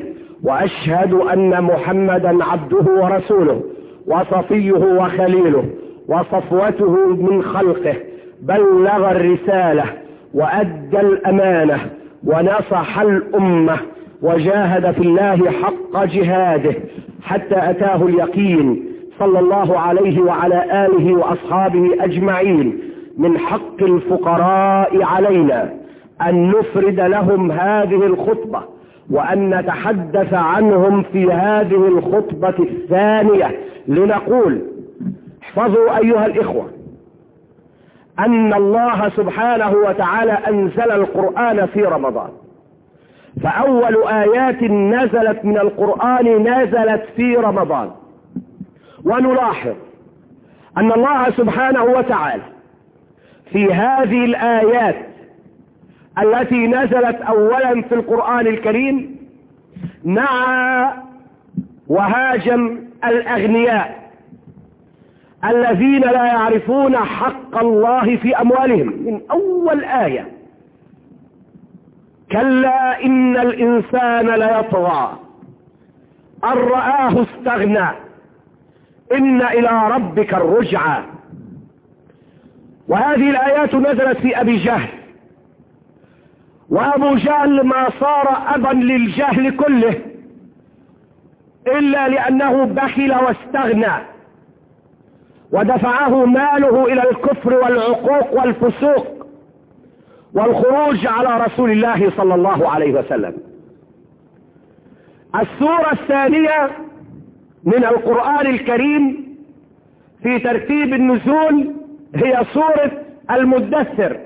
A: وأشهد أن محمدا عبده ورسوله وصفيه وخليله وصفوته من خلقه، بلغ الرسالة وأدى الأمانة ونصح الأمة وجاهد في الله حق جهاده حتى أتاه اليقين، صلى الله عليه وعلى آله وأصحابه أجمعين. من حق الفقراء علينا أن نفرد لهم هذه الخطبة وأن نتحدث عنهم في هذه الخطبة الثانية، لنقول: احفظوا أيها الإخوة أن الله سبحانه وتعالى أنزل القرآن في رمضان، فأول آيات نزلت من القرآن نزلت في رمضان. ونلاحظ أن الله سبحانه وتعالى في هذه الآيات التي نزلت أولا في القرآن الكريم نعى وهاجم الأغنياء الذين لا يعرفون حق الله في أموالهم من أول آية: كلا إن الإنسان ليطغى أن رآه استغنى إن إلى ربك الرجعى. وهذه الآيات نزلت في أبي جهل، وأبو جهل ما صار أبا للجهل كله إلا لأنه بخل واستغنى ودفعه ماله إلى الكفر والعقوق والفسوق والخروج على رسول الله صلى الله عليه وسلم. السورة الثانية من القرآن الكريم في ترتيب النزول هي سورة المدثر،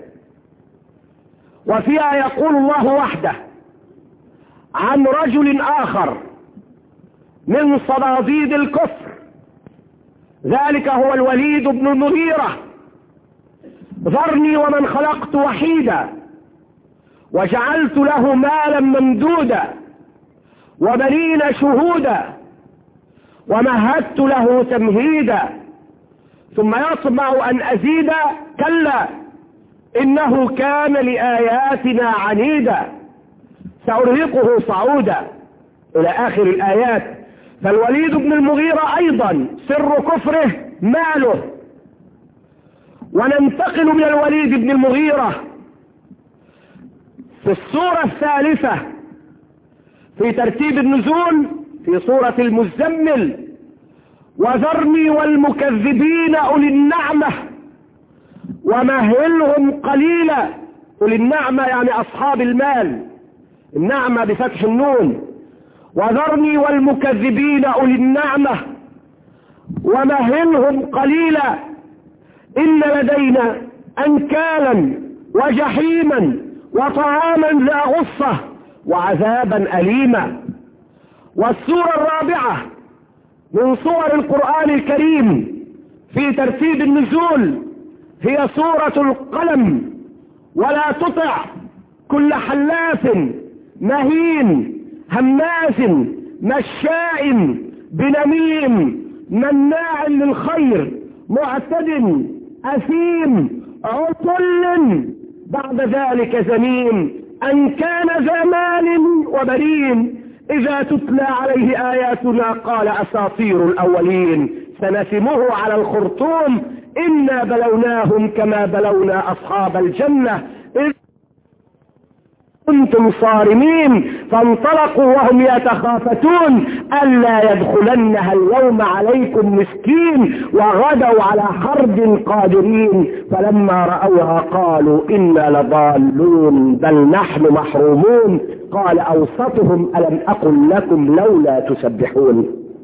A: وفيها يقول الله وحده عن رجل آخر من صناديد الكفر، ذلك هو الوليد بن المغيرة: ذرني ومن خلقت وحيدا وجعلت له مالا ممدودا وبنين شهودا ومهدت له تمهيدا ثم يطمع أن أزيد كلا إنه كان لآياتنا عنيدا سأرهقه صعودا، إلى آخر الآيات. فالوليد بن المغيرة أيضا سر كفره ماله. وننتقل من الوليد بن المغيرة في السورة الثالثة في ترتيب النزول في سورة المزمل: وذرني والمكذبين أولي النعمة ومهلهم قليلا. أولي النعمة يعني أصحاب المال، النعمة بفتح النون. وذرني والمكذبين أولي النعمة ومهلهم قليلا إن لدينا أنكالا وجحيما وطعاما ذا غصة وعذابا أليما. والسورة الرابعة من سور القرآن الكريم في ترتيب النزول هي سورة القلم: ولا تطع كل حلاف مهين هماز مشاء بنميم مناع للخير معتد أثيم عطل بعد ذلك زنيم أن كان ذا مال وبنين إذا تتلى عليه آياتنا قال أساطير الأولين سنسمه على الخرطوم إنا بلوناهم كما بلونا أصحاب الجنة إذ كنتم صارمين فانطلقوا وهم يتخافتون ألا يدخلنها اليوم عليكم مسكين وغدوا على حرد قادرين فلما رأوها قالوا إنا لضالون بل نحن محرومون قال أوسطهم ألم أقل لكم لولا تسبحون.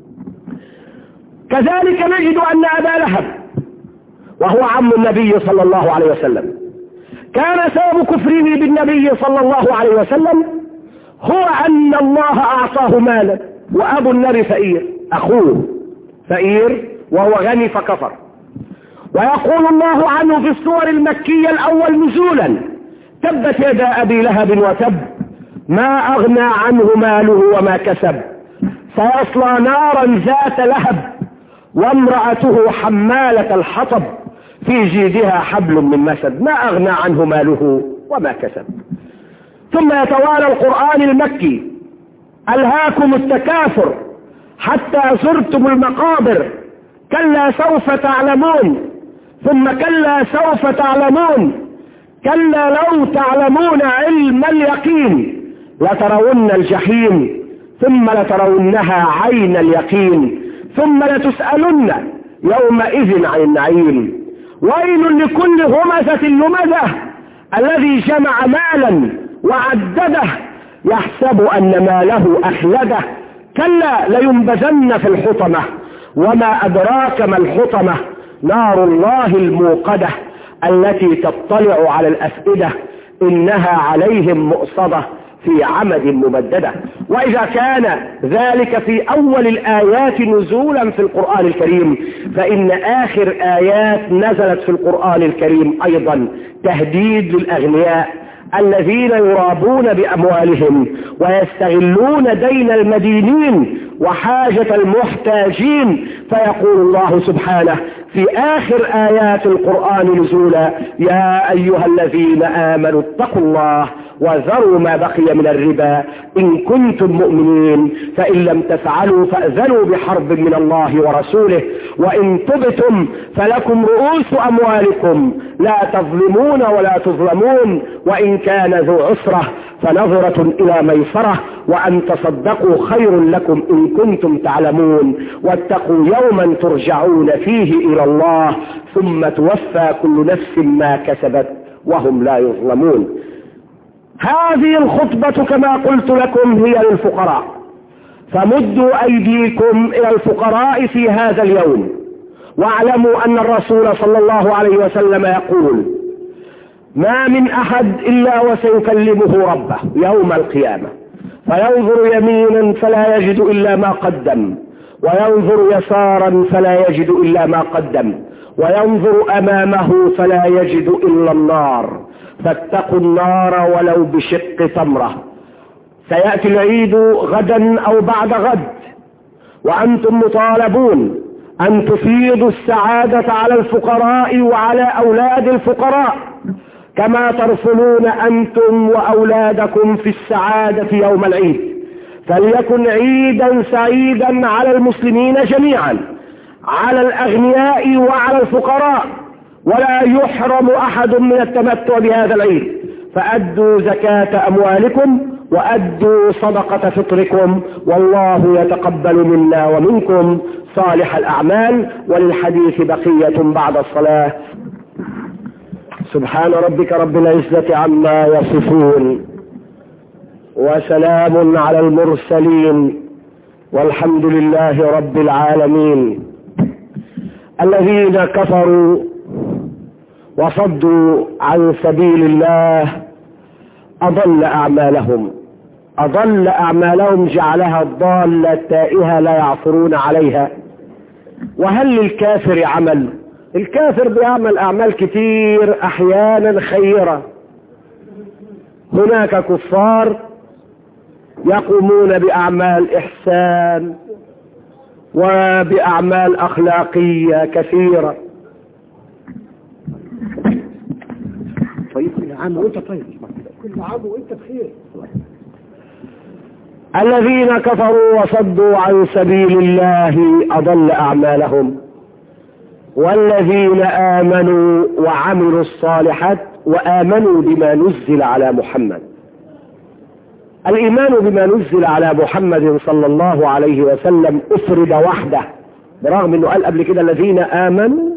A: كذلك نجد أن أبا لهب وهو عم النبي صلى الله عليه وسلم كان سبب كفره بالنبي صلى الله عليه وسلم هو أن الله أعطاه مالا وأبو النبي فقير، أخوه فقير وهو غني فكفر. ويقول الله عنه في السور المكية الأول نزولا: تبت يدا أبي لهب وتب ما أغنى عنه ماله وما كسب سيصلى نارا ذات لهب وامرأته حمالة الحطب في جيدها حبل من مسد ما أغنى عنه ماله وما كسب. ثم يتوالى القرآن المكي ألهاكم التكاثر حتى زرتم المقابر، كلا سوف تعلمون، ثم كلا سوف تعلمون، كلا لو تعلمون علم اليقين لترون الجحيم ثم لترونها عين اليقين ثم لتسألن يومئذ عن النعيم. ويل لكل همزة لمزة الذي جمع مالا وعدده يحسب أن ماله أخلده، كلا لينبذن في الحطمة وما أدراك ما الحطمة، نار الله الموقدة التي تطلع على الأفئدة إنها عليهم مؤصدة في عمد ممددة. وإذا كان ذلك في أول الآيات نزولا في القرآن الكريم، فإن آخر آيات نزلت في القرآن الكريم أيضا تهديد للأغنياء الذين يرابون بأموالهم ويستغلون دين المدينين وحاجة المحتاجين. فيقول الله سبحانه في آخر آيات القرآن نزولا: يا أيها الذين آمنوا اتقوا الله وذروا ما بقي من الربا إن كنتم مؤمنين، فإن لم تفعلوا فأذنوا بحرب من الله ورسوله، وإن تبتم فلكم رؤوس أموالكم لا تظلمون ولا تظلمون، وإن كان ذو عسرة فنظرة إلى ميسرة، وأن تصدقوا خير لكم إن كنتم تعلمون، واتقوا يوما ترجعون فيه إلى الله ثم توفى كل نفس ما كسبت وهم لا يظلمون. هذه الخطبة كما قلت لكم هي للفقراء، فمدوا أيديكم إلى الفقراء في هذا اليوم، واعلموا أن الرسول صلى الله عليه وسلم يقول: ما من أحد إلا وسيكلمه ربه يوم القيامة فينظر يمينا فلا يجد إلا ما قدم، وينظر يسارا فلا يجد إلا ما قدم، وينظر أمامه فلا يجد إلا النار، فاتقوا النار ولو بشق تمرة. سيأتي العيد غدا أو بعد غد، وأنتم مطالبون أن تفيضوا السعادة على الفقراء وعلى أولاد الفقراء، كما ترسلون أنتم وأولادكم في السعادة في يوم العيد. فليكن عيدا سعيدا على المسلمين جميعا، على الأغنياء وعلى الفقراء، ولا يحرم أحد من التمتع بهذا العيد. فأدوا زكاة أموالكم وأدوا صدقة فطركم، والله يتقبل منا ومنكم صالح الأعمال. وللحديث بقية بعد الصلاة. سبحان ربك رب العزة عما يصفون، وسلام على المرسلين، والحمد لله رب العالمين. الذين كفروا وصدوا عن سبيل الله أضل أعمالهم أضل أعمالهم جعلها الضالة التائهة لا يعثرون عليها. وهل للكافر عمل؟ الكافر بيعمل أعمال كتير أحيانا خيرة. هناك كفار يقومون بأعمال إحسان وبأعمال أخلاقية كثيرة. طيب كل عام وانت طيب كل عام وانت بخير. الذين كفروا وصدوا عن سبيل الله أضل أعمالهم، والذين آمنوا وعملوا الصالحات وآمنوا بما نزل على محمد. الإيمان بما نزل على محمد صلى الله عليه وسلم أفرد وحده، برغم أنه قال قبل كده الذين آمنوا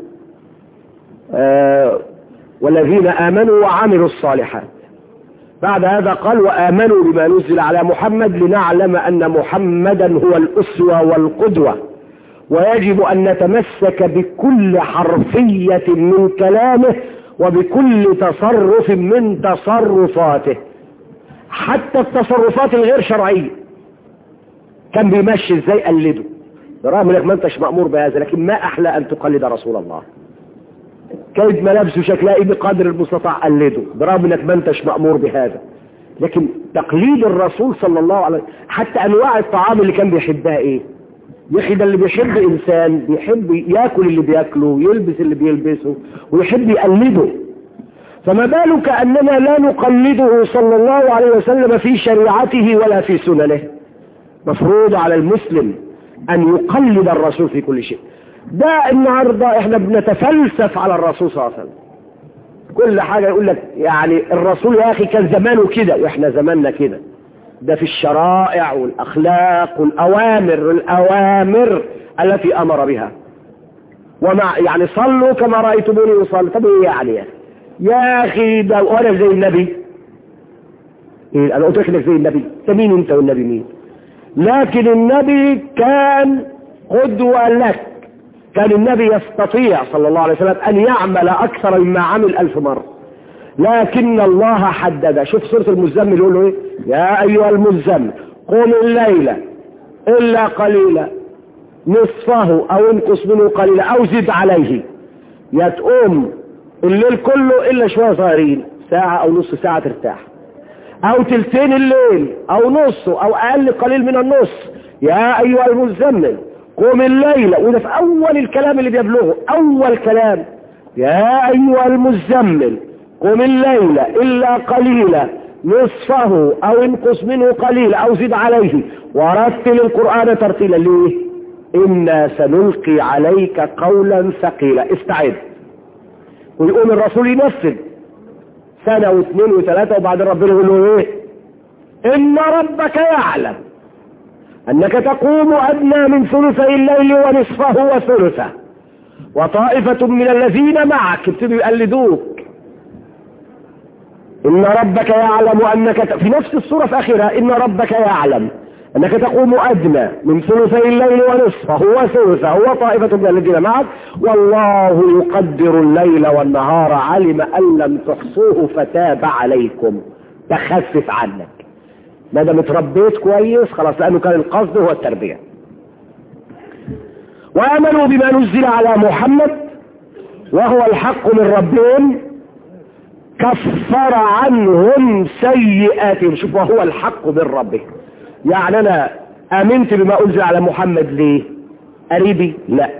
A: آه والذين آمنوا وعملوا الصالحات. بعد هذا قال وآمنوا بما نزل على محمد، لنعلم أن محمدا هو الأسوة والقدوة، ويجب أن نتمسك بكل حرفية من كلامه وبكل تصرف من تصرفاته، حتى التصرفات الغير شرعية. كان بيمشي ازاي قلده، برغم انك ما انتش مأمور بهذا، لكن ما أحلى أن تقلد رسول الله. كانت ملابسه شكلها ايه بقدر المستطاع قلده، برغم انك ما انتش مأمور بهذا، لكن تقليد الرسول صلى الله عليه وسلم. حتى انواع الطعام اللي كان بيحبها ايه، يا ده اللي بيحب انسان بيحب ياكل اللي بياكله ويلبس اللي بيلبسه ويحب يقلده، فما بالك اننا لا نقلده صلى الله عليه وسلم في شريعته ولا في سننه. مفروض على المسلم أن يقلد الرسول في كل شيء. ده النهاردة احنا بنتفلسف على الرسول صلى الله عليه وسلم، كل حاجة يقول لك يعني الرسول يا أخي كان زمانه كده وإحنا زماننا كده. ده في الشرائع والأخلاق والأوامر الأوامر التي أمر بها. ومع يعني صلوا كما رأيتموني يصلي. طب إيه يعني يا أخي يا أخي ده وأنا زي النبي؟ إيه أنا قلت لك زي النبي؟ أنت مين أنت والنبي مين؟ لكن النبي كان قدوة لك. كان النبي يستطيع صلى الله عليه وسلم أن يعمل أكثر مما عمل ألف مرة، لكن الله حدد. شوف سورة المزمل يقول له إيه؟ يا أيها المزمل قم الليل إلا قليلا نصفه أو انقص منه قليلا أو زد عليه. يا تقوم الليل كله إلا شوية صغيرين، ساعة أو نص ساعة ترتاح، أو تلتين الليل أو نصه أو أقل قليل من النص. يا أيها المزمل قم الليل، وده في أول الكلام اللي بيبلغه، أول كلام يا أيها المزمل قم الليل إلا قليلا نصفه أو انقص منه قليلا أو زد عليه ورتل القرآن ترتيلا. ليه؟ إنا سنلقي عليك قولا ثقيلا. استعد. ويقوم الرسول ينفذ سنة واثنين وثلاثة، وبعد ربنا يقول له إيه؟ إن ربك يعلم أنك تقوم أدنى من ثلثي الليل ونصفه وثلثه وطائفة من الذين معك ابتدوا يقلدوك. إن ربك يعلم أنك ت... في نفس السورة في آخرها إن ربك يعلم أنك تقوم أدنى من ثلثي الليل ونصفه وثلثه وطائفة من الذين معك والله يقدر الليل والنهار علم أن لم تحصوه فتاب عليكم. تخفف عنك ما دام اتربيت كويس خلاص، لأنه كان القصد هو التربية. وآمنوا بما نزل على محمد وهو الحق من ربهم كفر عنهم سيئاتهم. شوف وهو الحق من ربهم، يعني أنا آمنت بما أنزل على محمد ليه؟ قريبي؟ لا.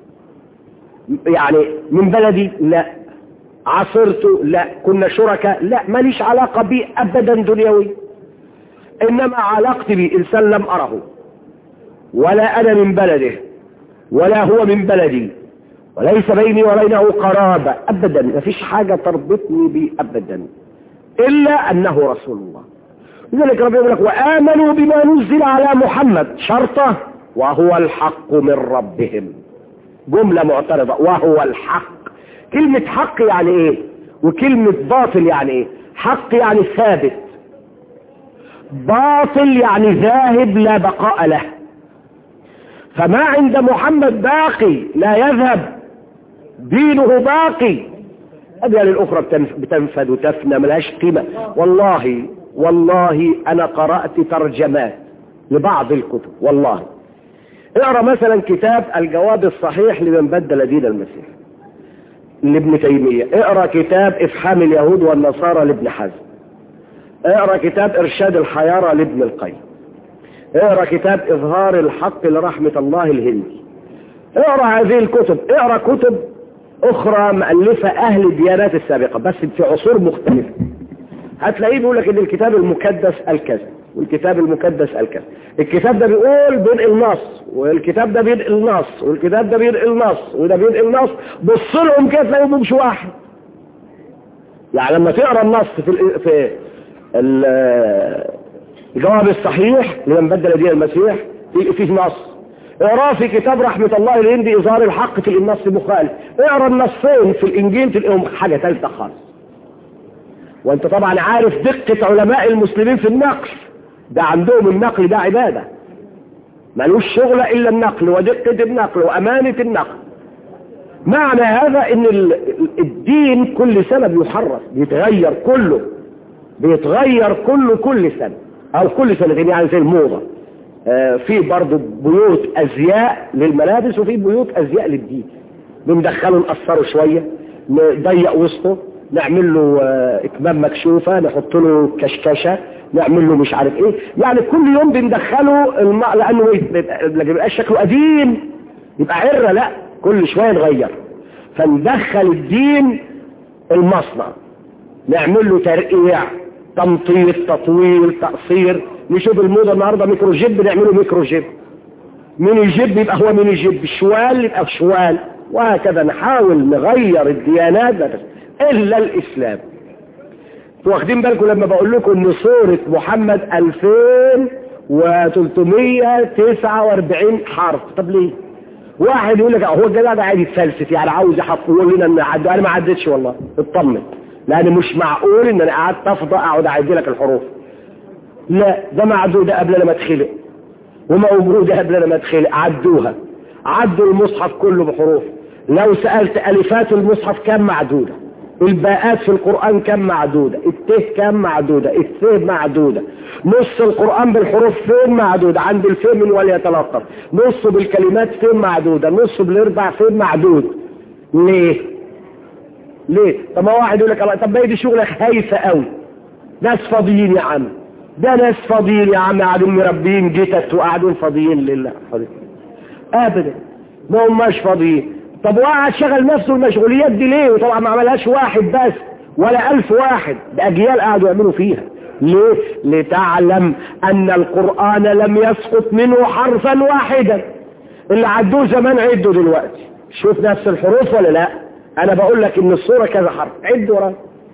A: يعني من بلدي؟ لا. عصرته؟ لا. كنا شركاء؟ لا. ماليش علاقة بيه أبدا دنيوي، إنما علاقتي بيه إنسان لم أره ولا أنا من بلده ولا هو من بلدي وليس بيني وبينه قرابة أبدا، ما فيش حاجة تربطني بيه أبدا إلا أنه رسول الله. لذلك ربنا يقول لك وآمنوا بما نزل على محمد شرطه وهو الحق من ربهم. جملة معترضة، وهو الحق. كلمة حق يعني إيه؟ وكلمة باطل يعني إيه؟ حق يعني ثابت، باطل يعني ذاهب لا بقاء له. فما عند محمد باقي لا يذهب، دينه باقي. أجل الأخرى بتنفد وتفنى ملهاش قيمة. والله والله أنا قرأت ترجمات لبعض الكتب، والله اقرأ مثلا كتاب الجواب الصحيح لمن بدل دين المسيح لابن تيمية، اقرأ كتاب إفحام اليهود والنصارى لابن حزم، اقرأ كتاب إرشاد الحيارى لابن القيم، اقرأ كتاب إظهار الحق لرحمة الله الهندي. اقرأ هذه الكتب، اقرأ كتب أخرى مؤلفة أهل الديانات السابقة بس في عصور مختلفة. هتلاقيه بيقول لك إن الكتاب المكدس الكذا والكتاب المكدس الكذا، الكتاب ده بيقول بينقل نص والكتاب ده بينقل نص والكتاب ده بينقل نص وده بينقل نص. بص لهم كده تلاقيهم مش واحد. يعني لما تقرأ النص في ال في الجواب الصحيح لمن بدل دين المسيح فيه نص، اقرأ في كتاب رحمة الله الهندي إظهار الحق في النص مخالف، اقرأ النصين في الإنجيل تلاقيهم حاجة ثالثة خالص. وانت طبعا عارف دقة علماء المسلمين في النقل، ده عندهم النقل ده عبادة، ملوش شغل إلا النقل ودقة النقل وأمانة النقل. معنى هذا ان الدين كل سنة بيحرف بيتغير، كله بيتغير كله كل سنة او كل سنتين، يعني زي الموضة. آه في برضو بيوت ازياء للملابس وفي بيوت ازياء للدين، بندخله نقصره شوية نضيق وسطه، نعمل له آه اكمام مكشوفة، نحط له كشكشة، نعمل له مش عارف ايه. يعني كل يوم بندخله الم... لانه ما يبقاش شكله قديم يبقى عرة، لا كل شوية نغير. فندخل الدين المصنع، نعمل له ترقيع، تمطيط، تطويل، تقصير، نشوف الموضة النهاردة ميكرو جيب نعمله ميكرو جيب، ميني جيب يبقى هو ميني جيب، شوال يبقى شوال، وهكذا نحاول نغير الديانات بس إلا الإسلام. واخدين بالكم لما بقول لكم ان سورة محمد ألفين وثلاثمية وتسعة وأربعين حرف؟ طب ليه؟ واحد يقول لك هو الجدع ده عايز يتفلسف، يعني عاوز يحفظ لنا ان عدوا. انا ما عدتش والله، اطمن، لان مش معقول ان انا قعدت افضى اقعد اعد لك الحروف. لا، ده معدوده قبل انا ما اتخلق، وموجوده قبل انا ما اتخلق، عدوها، عدوا المصحف كله بحروف. لو سألت الفات المصحف كم معدوده، الباءات في القرآن كم معدودة، الته كم معدودة، الث معدودة، نص القرآن بالحروف فين معدودة، عند الفه من وليتلطف، نص بالكلمات فين معدودة، نص بالاربع فين معدود. ليه ليه؟ طب ما واحد يقول لك الله، طب ما دي شغلك هايفة قوي، ناس فاضيين يا عم، ده ناس فاضيين يا عم، قاعدين مربيين جتت وقاعدين فاضيين لله، فاضيين ابدا، ما هماش فاضيين. طب وقعد شغل نفسه المشغوليات دي ليه؟ وطبعا ما عملهاش واحد بس ولا ألف واحد، ده أجيال قاعدوا يعملوا فيها. ليه؟ لتعلم أن القرآن لم يسقط منه حرفا واحدا. اللي عدوه زمان عدوا دلوقتي، شوف نفس الحروف ولا لا؟ أنا بقول لك إن الصورة كذا حرف، عد ورا،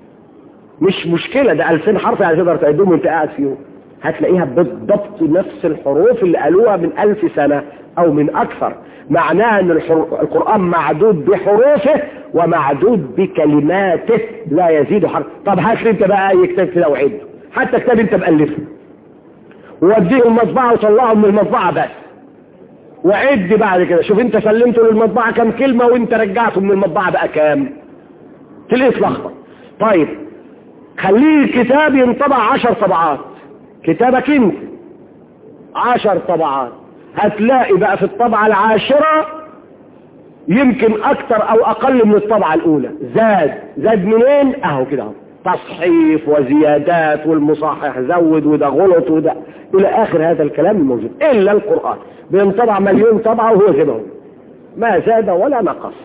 A: مش مشكلة، ده ألفين حرف يعني تقدر تعدهم وانت قاعد فيهم، هتلاقيها بالضبط نفس الحروف اللي قالوها من ألف سنة أو من أكثر. معناه أن القرآن معدود بحروفه ومعدود بكلماته، لا يزيد حرف. طب هات لي انت بقى اي كتاب كده وعده، حتى كتاب انت مألفه، ووديه المطبعة وطلعه من المطبعة بس، وعد بعد كده، شوف انت سلمته للمطبعة كام كلمة وانت رجعته من المطبعة بقى كام، تلاقيه اتلخبط. طيب خليه الكتاب ينطبع عشر طبعات، كتابك انت عشر طبعات، هتلاقي بقى في الطبعة العاشرة يمكن اكتر او اقل من الطبعة الاولى، زاد زاد منين؟ اهو كده، تصحيف وزيادات والمصحح زود وده غلط وده الى اخر هذا الكلام الموجود. الا القرآن بينطبع مليون طبعة وهو كده، ما زاد ولا نقص.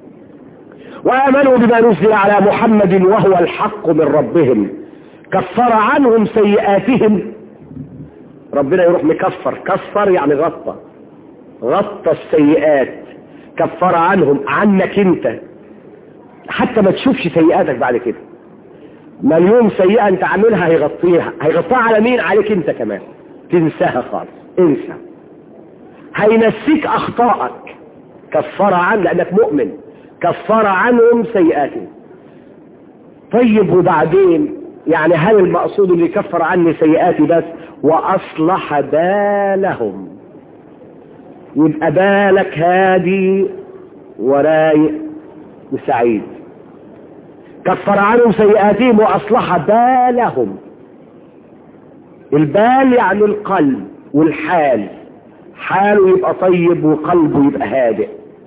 A: وآمنوا بما نزل على محمد وهو الحق من ربهم كفر عنهم سيئاتهم. ربنا يروح مكفر، كفر يعني غطى، غطى السيئات، كفر عنهم، عنك انت، حتى ما تشوفش سيئاتك بعد كده. مليون سيئة انت عاملها هيغطيها، هيغطيها على مين؟ عليك انت كمان، تنساها خالص، انسى. هينسيك اخطائك، كفر عن، لانك مؤمن، كفر عنهم سيئاتهم. طيب وبعدين يعني هل المقصود اللي يكفر عني سيئاتي بس؟ واصلح بالهم، يبقى بالك هادي ورايق وسعيد. كفر عنهم سيئاتهم واصلح بالهم. البال يعني القلب والحال، حاله يبقى طيب وقلبه يبقى هادئ.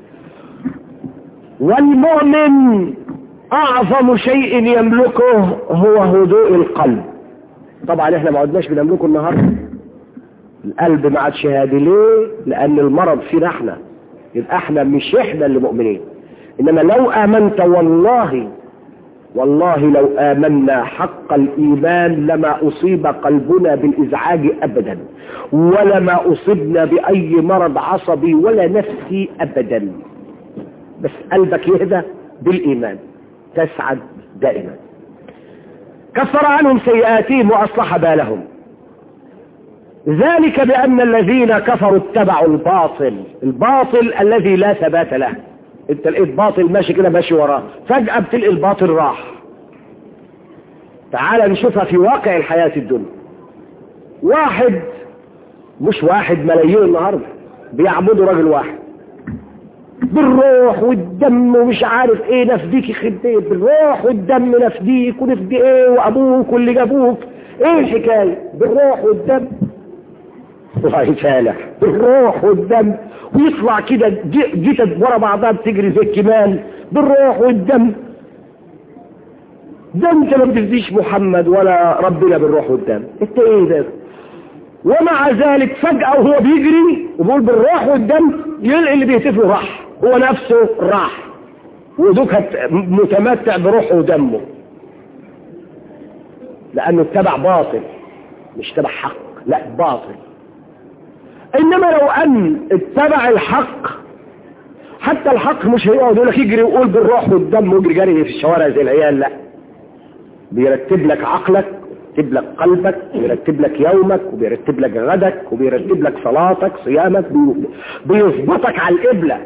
A: والمؤمن اعظم شيء يملكه هو هدوء القلب. طبعا احنا ما عدناش بنملكه النهارده، القلب ما عادش هادي. ليه؟ لان المرض فينا احنا، يبقى احنا مش احنا اللي مؤمنين. انما لو امنت، والله والله لو آمنا حق الإيمان لما أصيب قلبنا بالإزعاج أبدا، ولما أصبنا بأي مرض عصبي ولا نفسي أبدا. بس قلبك يهدى بالإيمان تسعد دائما. كفر عنهم سيئاتهم وأصلح بالهم. ذلك بأن الذين كفروا اتبعوا الباطل، الباطل الذي لا ثبات له. انت لقيت باطل ماشي كده ماشي وراه، فجأة بتلقي الباطل راح. تعال نشوفها في واقع الحياة الدنيا. واحد، مش واحد، ملايين النهاردة بيعبدوا راجل واحد بالروح والدم ومش عارف ايه، نفديك يخديك بالروح والدم، نفديك ونفدي ايه، وابوك واللي جابوك، ايه الحكاية بالروح والدم؟ الله فالح، بالروح والدم، ويطلع كده جتت ورا بعضها بتجري زي الكمان بالروح والدم. ده انت ما بتفديش محمد ولا ربنا بالروح والدم، انت ايه ده؟ ومع ذلك فجأة وهو بيجري وبيقول بالروح والدم، يلقي اللي بيهتفه راح، هو نفسه راح، ودوك متمتع بروحه ودمه، لانه اتبع باطل مش تبع حق. لا باطل. انما لو ان اتبع الحق، حتى الحق مش هيقعد يقول لك يجري ويقول بالروح والدم ويجري جري في الشوارع زي العيال، لا، بيرتب لك عقلك، بيرتب لك قلبك، بيرتب لك يومك، وبيرتب لك غدك، وبيرتب لك صلاتك صيامك، بيظبطك على القبلة.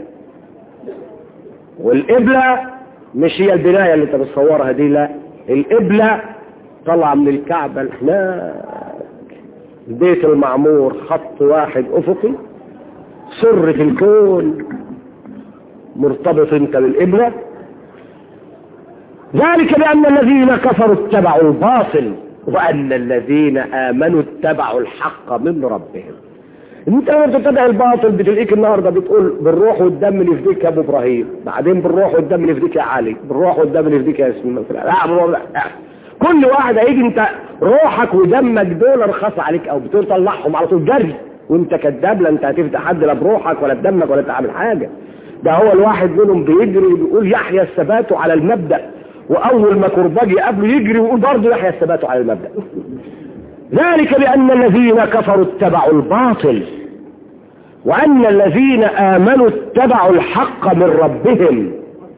A: والقبلة مش هي البناية اللي انت بتصورها دي، لا، القبلة طلع من الكعبة هناك بيت المعمور، خط واحد افقي، سر في الكون مرتبط انت بالقبلة. ذلك بأن الذين كفروا اتبعوا الباطل وأن الذين آمنوا اتبعوا الحق من ربهم. انت لما بتتبع الباطل بتلاقيك النهارده بتقول بالروح والدم اللي يفديك يا ابو ابراهيم، بعدين بالروح والدم اللي يفديك يا علي، بالروح والدم اللي يفديك يا ياسمين. لا، كل واحد هيجي انت روحك ودمك دول رخص عليك او بتقول طلعهم على طول جري، وانت كذاب، لا انت هتفتح حد لا بروحك ولا بدمك ولا تعمل حاجه. ده هو الواحد منهم بيجري بيقول يحيى الثبات على المبدأ، واول ما كرباج يقابله يجري ويقول برضه يحيى الثبات على المبدأ. ذلك بأن الذين كفروا اتبعوا الباطل وأن الذين آمنوا اتبعوا الحق من ربهم.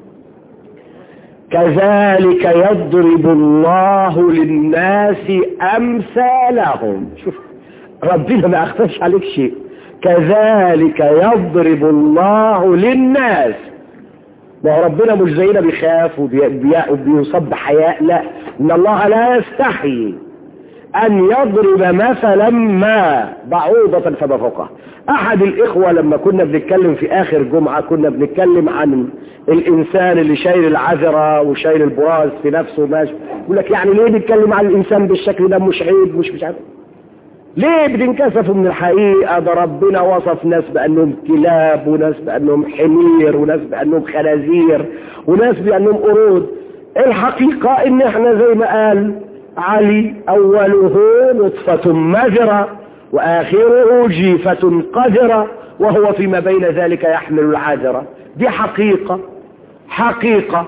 A: كذلك يضرب الله للناس أمثالهم. شوف ربنا ما أخفاش عليك شيء، كذلك يضرب الله للناس. ما هو ربنا مش زينا بيخاف وبيصب حياء، لا، إن الله لا يستحي أن يضرب مثلا ما بعوضة فما فوقها. أحد الإخوة لما كنا بنتكلم في آخر جمعة كنا بنتكلم عن الإنسان اللي شايل العذرة وشايل البراز في نفسه ماشي، يقول لك يعني ليه بيتكلم عن الإنسان بالشكل ده؟ مش عيب، مش مش عارف ليه بتنكسفوا من الحقيقة. ده ربنا وصف ناس بأنهم كلاب، وناس بأنهم حمير، وناس بأنهم خنازير، وناس بأنهم قرود. الحقيقة إن احنا زي ما قال علي أوله نطفة مذرة وآخره جيفة قذرة وهو فيما بين ذلك يحمل العذرة. دي حقيقة حقيقة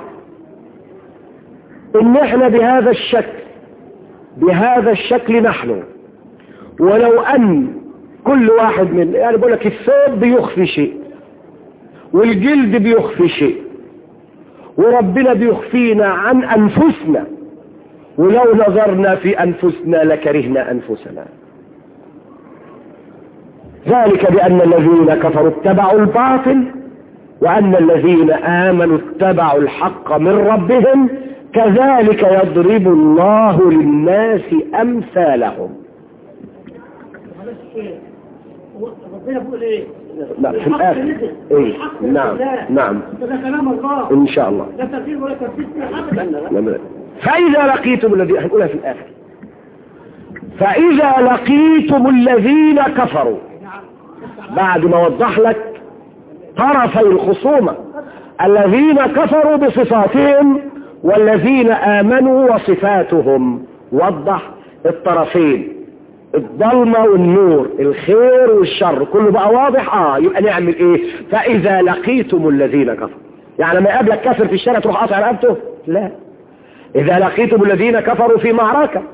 A: إن احنا بهذا الشكل بهذا الشكل نحن. ولو أن كل واحد من يعني بقول لك الثوب بيخفي شيء والجلد بيخفي شيء وربنا بيخفينا عن أنفسنا، ولو نظرنا في أنفسنا لكرهنا أنفسنا. ذلك بأن الذين كفروا اتبعوا الباطل وأن الذين آمنوا اتبعوا الحق من ربهم. كذلك يضرب الله للناس أمثالهم.
B: ربنا بيقول ايه؟
A: لا في الآخر ايه نعم نعم
B: ده كلام الله
A: ان شاء الله.
B: لا تفسير ولا تفسير ابدا.
A: فإذا لقيتم الذين هنقولها في الآخر، فإذا لقيتم الذين كفروا، بعد ما وضح لك طرفي الخصومة، الذين كفروا بصفاتهم والذين آمنوا وصفاتهم، وضح الطرفين، الظلمة والنور، الخير والشر، كله بقى واضح. اه يبقى نعمل ايه؟ فإذا لقيتم الذين كفروا، يعني ما يقابلك كافر في الشارع تروح قاطع رقبته؟ لا، إذا لقيتم الذين كفروا في معركة.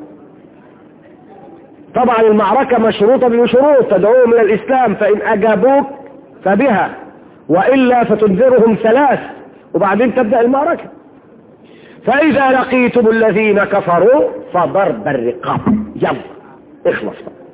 A: طبعا المعركة مشروطة بشروط تدعوهم إلى الإسلام، فإن أجابوك فبها وإلا فتنذرهم ثلاث وبعدين تبدأ المعركة. فإذا لقيتم الذين كفروا فضرب الرقاب، يلا اخلص.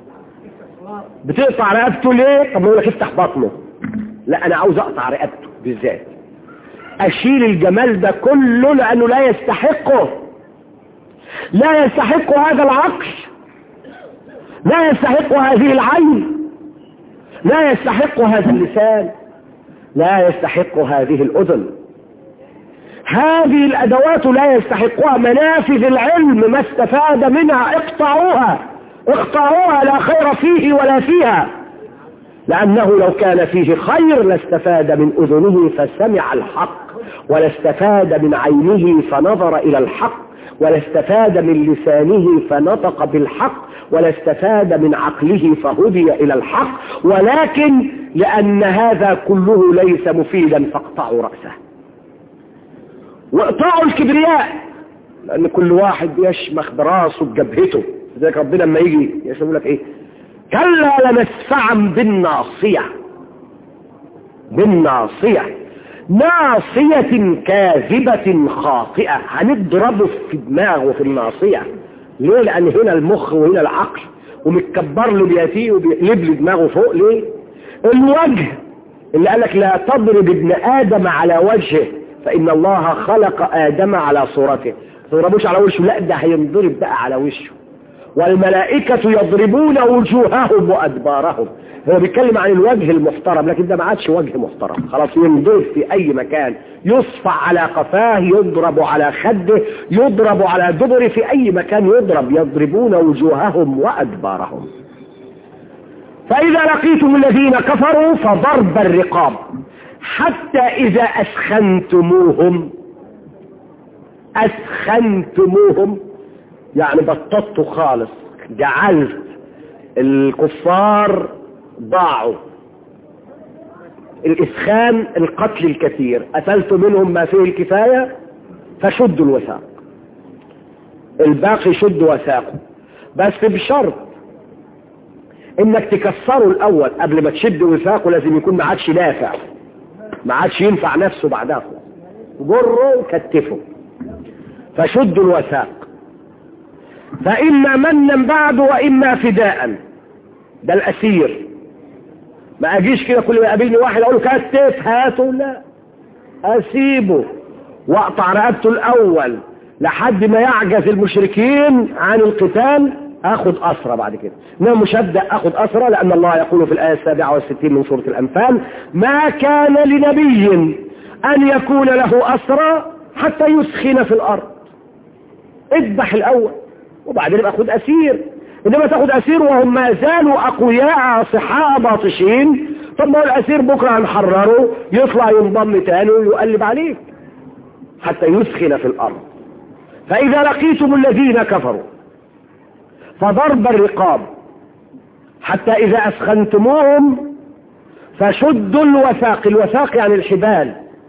A: بتقطع رقبته ليه؟ طب يقول لك افتح بطنه. لا، أنا عاوز أقطع رقبته بالذات، أشيل الجمال ده كله لأنه لا يستحقه، لا يستحق هذا العقل، لا يستحق هذه العين، لا يستحق هذا اللسان، لا يستحق هذه الأذن. هذه الأدوات لا يستحقها. منافذ العلم ما استفاد منها اقطعوها، اقطعوها، لا خير فيه ولا فيها، لأنه لو كان فيه خير لاستفاد من أذنه فسمع الحق، ولا استفاد من عينه فنظر إلى الحق، ولا استفاد من لسانه فنطق بالحق، ولا استفاد من عقله فهدي إلى الحق. ولكن لأن هذا كله ليس مفيدا فاقطعوا رأسه واقطعوا الكبرياء، لأن كل واحد يشمخ براسه بجبهته. ذلك ربنا لما يجي يقول لك ايه؟ كلا لنسفعا بالناصية، بالناصية ناصية كاذبة خاطئة، هنضربه في دماغه في الناصية. ليه؟ لأن هنا المخ وهنا العقل، ومتكبر له بياتيه وبيقلب له دماغه فوق. ليه؟ الوجه اللي قالك لا تضرب ابن آدم على وجهه فإن الله خلق آدم على صورته، ما تضربوش على وشه، لا ده هينضرب بقى على وشه. والملائكة يضربون وجوههم وأدبارهم. هو بيتكلم عن الوجه المحترم، لكن ده ما عادش وجه محترم، خلاص ينضرب في أي مكان، يصفع على قفاه، يضرب على خده، يضرب على دبره، في أي مكان يضرب. يضربون وجوههم وأدبارهم. فإذا لقيتم الذين كفروا فضرب الرقاب حتى إذا أسخنتموهم، أسخنتموهم يعني بططوا خالص، جعلت الكفار ضاعوا. الإسخان القتل الكثير، أتلت منهم ما فيه الكفاية فشدوا الوثاق، الباقي شدوا وثاقه، بس بشرط انك تكسره الاول قبل ما تشد وثاقه. لازم يكون ما عادش نافع، ما عادش ينفع نفسه بعدها، جره وكتفه. فشدوا الوثاق. فإما منا بعد وإما فداء، ده الأسير. ما أجيش كده كل ما يقابلني واحد أقول له كتف هاته، لا، أسيبه وأقطع رقبته الأول لحد ما يعجز المشركين عن القتال، أخذ أسرى بعد كده. إنما مش هبدأ أخذ أسرى، لأن الله يقول في الآية السابعة والستين من سورة الأنفال: ما كان لنبي أن يكون له أسرى حتى يسخن في الأرض. اذبح الأول وبعدين أخذ أسير. إنما تأخذ أسير وهم ما زالوا أقوياء صحاء باطشين، طب ما هو الأسير بكرة هنحرره يطلع ينضم تاني ويقلب عليك حتى يسخن في الأرض. فإذا لقيتم الذين كفروا فضرب الرقاب حتى إذا أسخنتموهم فشدوا الوثاق. الوثاق يعني الحبال،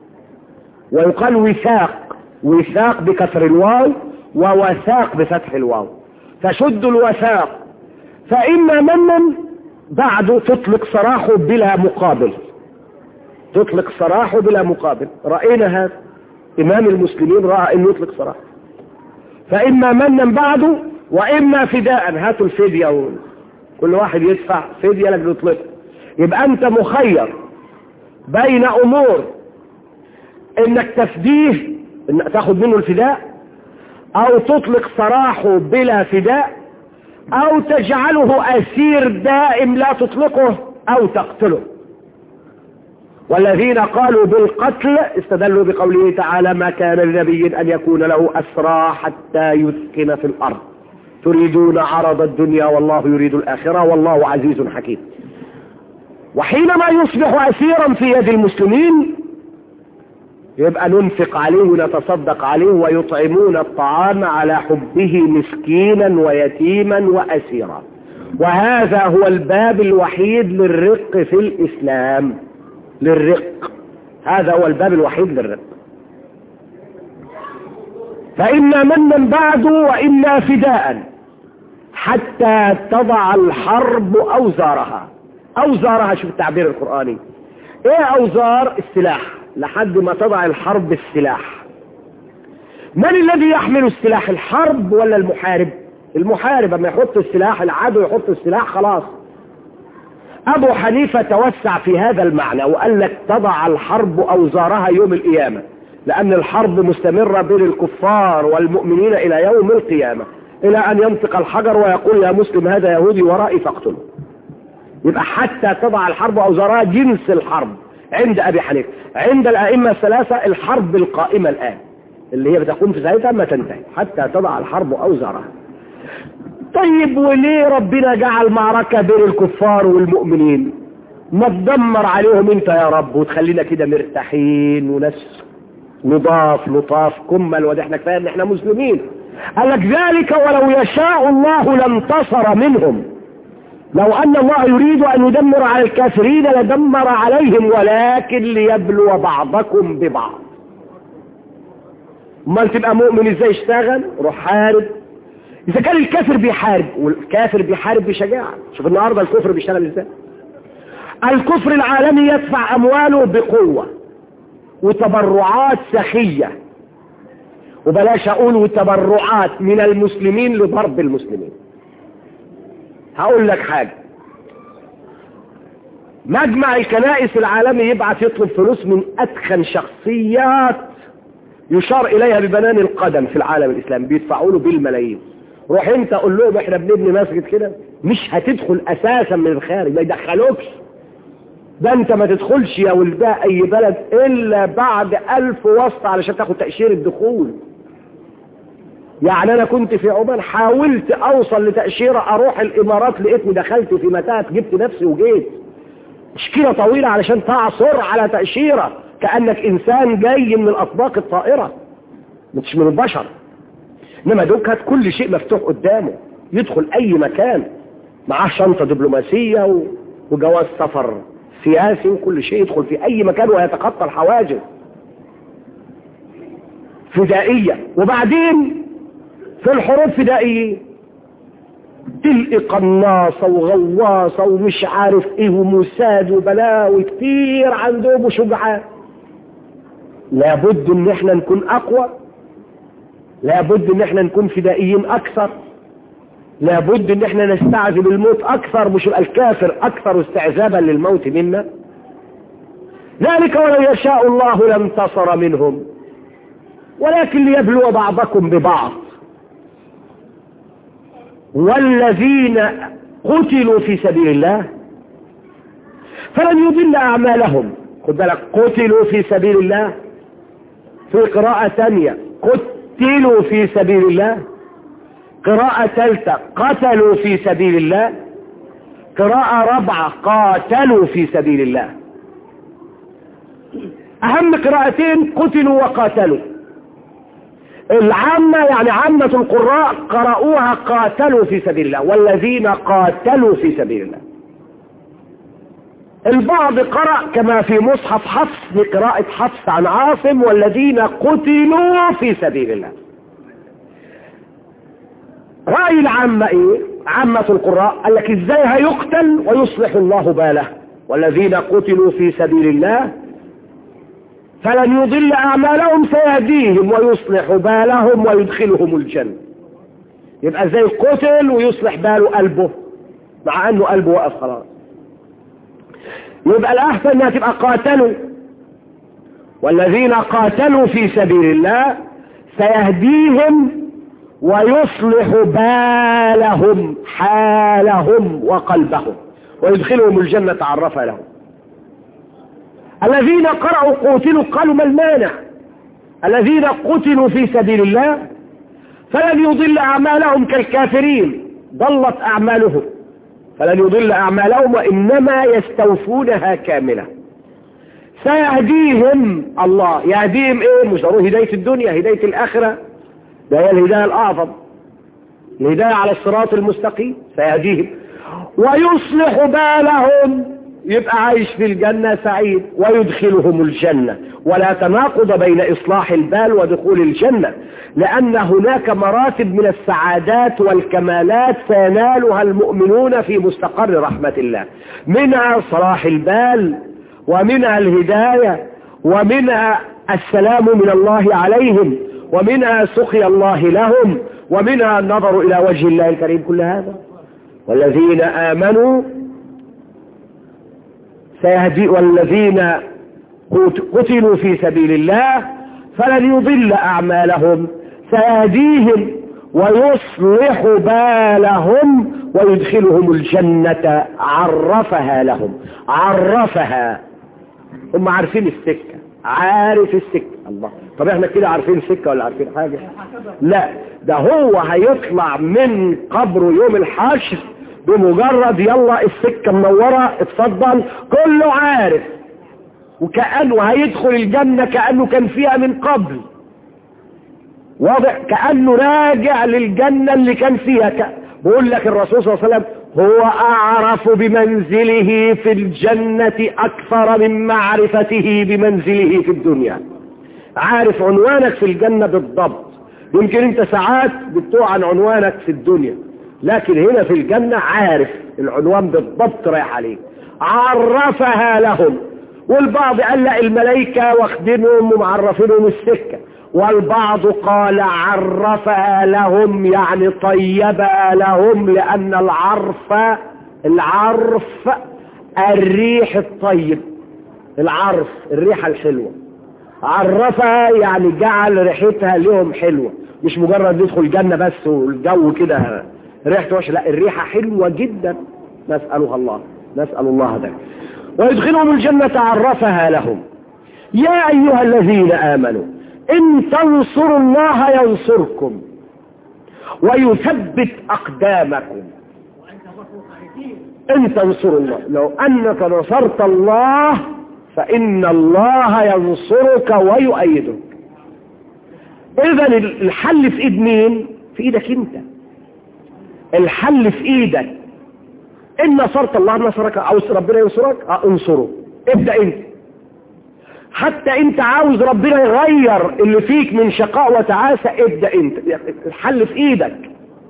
A: ويقال وثاق، وثاق بكسر الواو ووثاق بفتح الواو. فشدوا الوثاق. فإما منا بعد تطلق سراحه بلا مقابل، تطلق سراحه بلا مقابل. رأينا هذا، إمام المسلمين رأى أن يطلق سراحه. فإما منا بعد وإما فداء، هاتوا الفدية، كل واحد يدفع فدية لك يطلق. يبقى أنت مخير بين أمور: إنك تفديه، إنك تاخد منه الفداء، أو تطلق سراحه بلا فداء، أو تجعله أسير دائم لا تطلقه، أو تقتله. والذين قالوا بالقتل استدلوا بقوله تعالى: ما كان لنبي أن يكون له أسرى حتى يسكن في الأرض تريدون عرض الدنيا والله يريد الآخرة والله عزيز حكيم. وحينما يصبح أسيرا في يد المسلمين يبقى ننفق عليه ونتصدق عليه، ويطعمون الطعام على حبه مسكينا ويتيما وأسيرا. وهذا هو الباب الوحيد للرق في الإسلام، للرق، هذا هو الباب الوحيد للرق. فإما منا بعد وإما فداء حتى تضع الحرب أوزارها. أوزارها، شوف التعبير القرآني، ايه أوزار؟ السلاح، لحد ما تضع الحرب السلاح. من الذي يحمل السلاح، الحرب ولا المحارب؟ المحارب اما يحط السلاح، العدو يحط السلاح، خلاص. أبو حنيفة توسع في هذا المعنى وقال لك تضع الحرب أوزارها يوم القيامة، لأن الحرب مستمرة بين الكفار والمؤمنين إلى يوم القيامة، إلى أن ينطق الحجر ويقول يا مسلم هذا يهودي ورائي فاقتله. يبقى حتى تضع الحرب أوزارها جنس الحرب عند أبي حنيفة. عند الأئمة الثلاثة الحرب القائمة الآن اللي هي بتقوم في ساعتها ما تنتهي، حتى تضع الحرب أوزارها. طيب وليه ربنا جعل معركة بين الكفار والمؤمنين؟ ما تدمر عليهم انت يا رب وتخلينا كده مرتاحين وناس نضاف لطاف كمل، وده احنا كفايه ان احنا مسلمين. قال لك ذلك ولو يشاء الله لانتصر منهم، لو ان الله يريد ان يدمر على الكافرين لدمر عليهم، ولكن ليبلو بعضكم ببعض. امال تبقى مؤمن ازاي؟ اشتغل، روح حارب، إذا كان الكافر بيحارب، والكافر بيحارب بشجاعة. شوف النهاردة الكفر بيشتغل إزاي. الكفر العالمي يدفع أمواله بقوة وتبرعات سخية، وبلاش أقول وتبرعات من المسلمين لضرب المسلمين. هقول لك حاجة، مجمع الكنائس العالمي يبعث يطلب فلوس من أدخن شخصيات يشار إليها ببنان القدم في العالم الإسلامي، بيدفعوا له بالملايين. روح انت قول لهم احنا بنبني مسجد كده، مش هتدخل أساسا من الخارج، ما يدخلوكش. ده انت ما تدخلش يا ولداء أي بلد إلا بعد ألف وسط علشان تاخد تأشيرة دخول. يعني أنا كنت في عمان حاولت أوصل لتأشيرة أروح الإمارات، لقيتني دخلت في متاهة، جبت نفسي وجيت تشكيلة طويلة علشان تعصر على تأشيرة كأنك إنسان جاي من الأطباق الطائرة مش من البشر. إنما دوكت كل شيء مفتوح قدامه، يدخل أي مكان معاه شنطة دبلوماسية وجواز سفر سياسي وكل شيء، يدخل في أي مكان ويتخطى الحواجز. فدائية. وبعدين في الحروب فدائية تلقي قناصة وغواصة ومش عارف ايه وموساد وبلاوي كتير عندهم وشجعان. لابد ان احنا نكون اقوى، لابد ان احنا نكون فدائيين اكثر، لابد ان احنا نستعذب الموت اكثر، مش الكافر اكثر استعذابا للموت منا. ذلك ولو يشاء الله لانتصر منهم ولكن ليبلو بعضكم ببعض. والذين قتلوا في سبيل الله فلن يضل أعمالهم. خد بالك، قتلوا في سبيل الله. في قراءة ثانية قتلوا في سبيل الله، قراءة ثالثة قتلوا في سبيل الله، قراءة رابعة قاتلوا في سبيل الله. أهم قراءتين قتلوا وقاتلوا. العامة يعني عامة القراء قرأوها قاتلوا في سبيل الله، والذين قاتلوا في سبيل الله. البعض قرأ كما في مصحف حفص بقراءة حفص عن عاصم والذين قتلوا في سبيل الله. رأي العامة ايه؟ عامة القراء قال لك ازاي هيقتل ويصلح الله باله؟ والذين قتلوا في سبيل الله فلن يضل أعمالهم سيهديهم ويصلح بالهم ويدخلهم الجنة. يبقى زي قتل ويصلح باله قلبه، مع أنه قلبه وقف خلاص. يبقى الأحسن أنها تبقى قاتلوا، والذين قاتلوا في سبيل الله سيهديهم ويصلح بالهم حالهم وقلبهم ويدخلهم الجنة عرفها لهم. الذين قرأوا قتلوا قالوا ما المانع؟ الذين قتلوا في سبيل الله فلن يضل أعمالهم كالكافرين، ضلت أعمالهم، فلن يضل أعمالهم وإنما يستوفونها كاملة. سيهديهم الله، يهديهم إيه؟ مش ضروري هداية الدنيا، هداية الآخرة، ده هي الهداية الأعظم، الهداية على الصراط المستقيم. سيهديهم ويصلح بالهم، يبقى عايش في الجنة سعيد، ويدخلهم الجنة. ولا تناقض بين إصلاح البال ودخول الجنة، لأن هناك مراتب من السعادات والكمالات سينالها المؤمنون في مستقر رحمة الله، منها صلاح البال، ومنها الهداية، ومنها السلام من الله عليهم، ومنها سقي الله لهم، ومنها النظر إلى وجه الله الكريم. كل هذا والذين آمنوا سيهدي، والذين قتلوا في سبيل الله فلن يضل أعمالهم سيهديهم ويصلح بالهم ويدخلهم الجنة عرفها لهم. عرفها، هم عارفين السكة، عارف السكة. الله، طب احنا كده عارفين السكة ولا عارفين حاجة؟ لا، ده هو هيطلع من قبره يوم الحشر بمجرد يلا السكة منورة اتفضل، كله عارف، وكأنه هيدخل الجنة كأنه كان فيها من قبل، واضح، كأنه راجع للجنة اللي كان فيها. ك... بقول لك الرسول صلى الله عليه وسلم هو أعرف بمنزله في الجنة أكثر من معرفته بمنزله في الدنيا. عارف عنوانك في الجنة بالضبط، يمكن انت ساعات بتوع عن عنوانك في الدنيا، لكن هنا في الجنة عارف العنوان بالضبط رايح عليه. عرفها لهم. والبعض قال لا الملائكة واخدينهم ومعرفينهم السكة، والبعض قال عرفها لهم يعني طيبها لهم، لأن العرف العرف الريح الطيب، العرف الريحة الحلوة. عرفها يعني جعل ريحتها لهم حلوة، مش مجرد ندخل الجنة بس والجو كده ريحته وحشة، لا الريحة حلوة جدا. نسألها الله نسأل الله ذلك. ويدخلهم الجنة عرفها لهم. يا أيها الذين آمنوا إن تنصروا الله ينصركم ويثبت أقدامكم. إن تنصروا الله، لو أنك نصرت الله فإن الله ينصرك ويؤيدك. إذن الحل في إيد مين؟ في إيدك أنت. الحل في إيدك. إن نصرت الله نصرك، عاوز ربنا ينصرك انصره، ابدأ أنت. حتى أنت عاوز ربنا يغير اللي فيك من شقاء وتعاسة، ابدأ أنت. الحل في إيدك.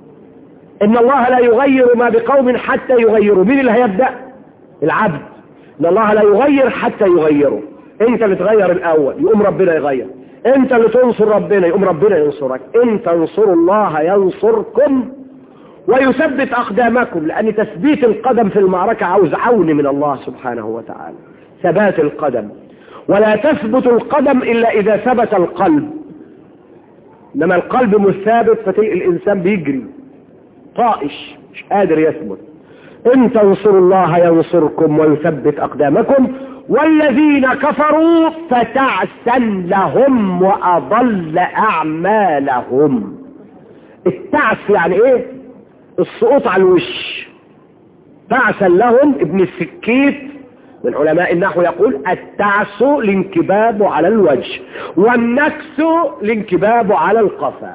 A: إن الله لا يغير ما بقوم حتى يغيروا. مين اللي هيبدأ؟ العبد. إن الله لا يغير حتى يغيره. أنت اللي تغير الأول يقوم ربنا يغير، أنت اللي تنصر ربنا يقوم ربنا ينصرك. إن تنصروا الله ينصركم ويثبت أقدامكم، لأن تثبيت القدم في المعركة عاوز عون من الله سبحانه وتعالى، ثبات القدم. ولا تثبت القدم إلا إذا ثبت القلب، إنما القلب مش ثابت فتلقى الإنسان بيجري طائش مش قادر يثبت. إن تنصروا الله ينصركم ويثبت أقدامكم والذين كفروا فتعسا لهم وأضل أعمالهم. التعس يعني إيه؟ السقوط على الوش. تعسا لهم. ابن السكيت من علماء النحو يقول التعس الانكباب على الوجه، والنكس الانكباب على القفا.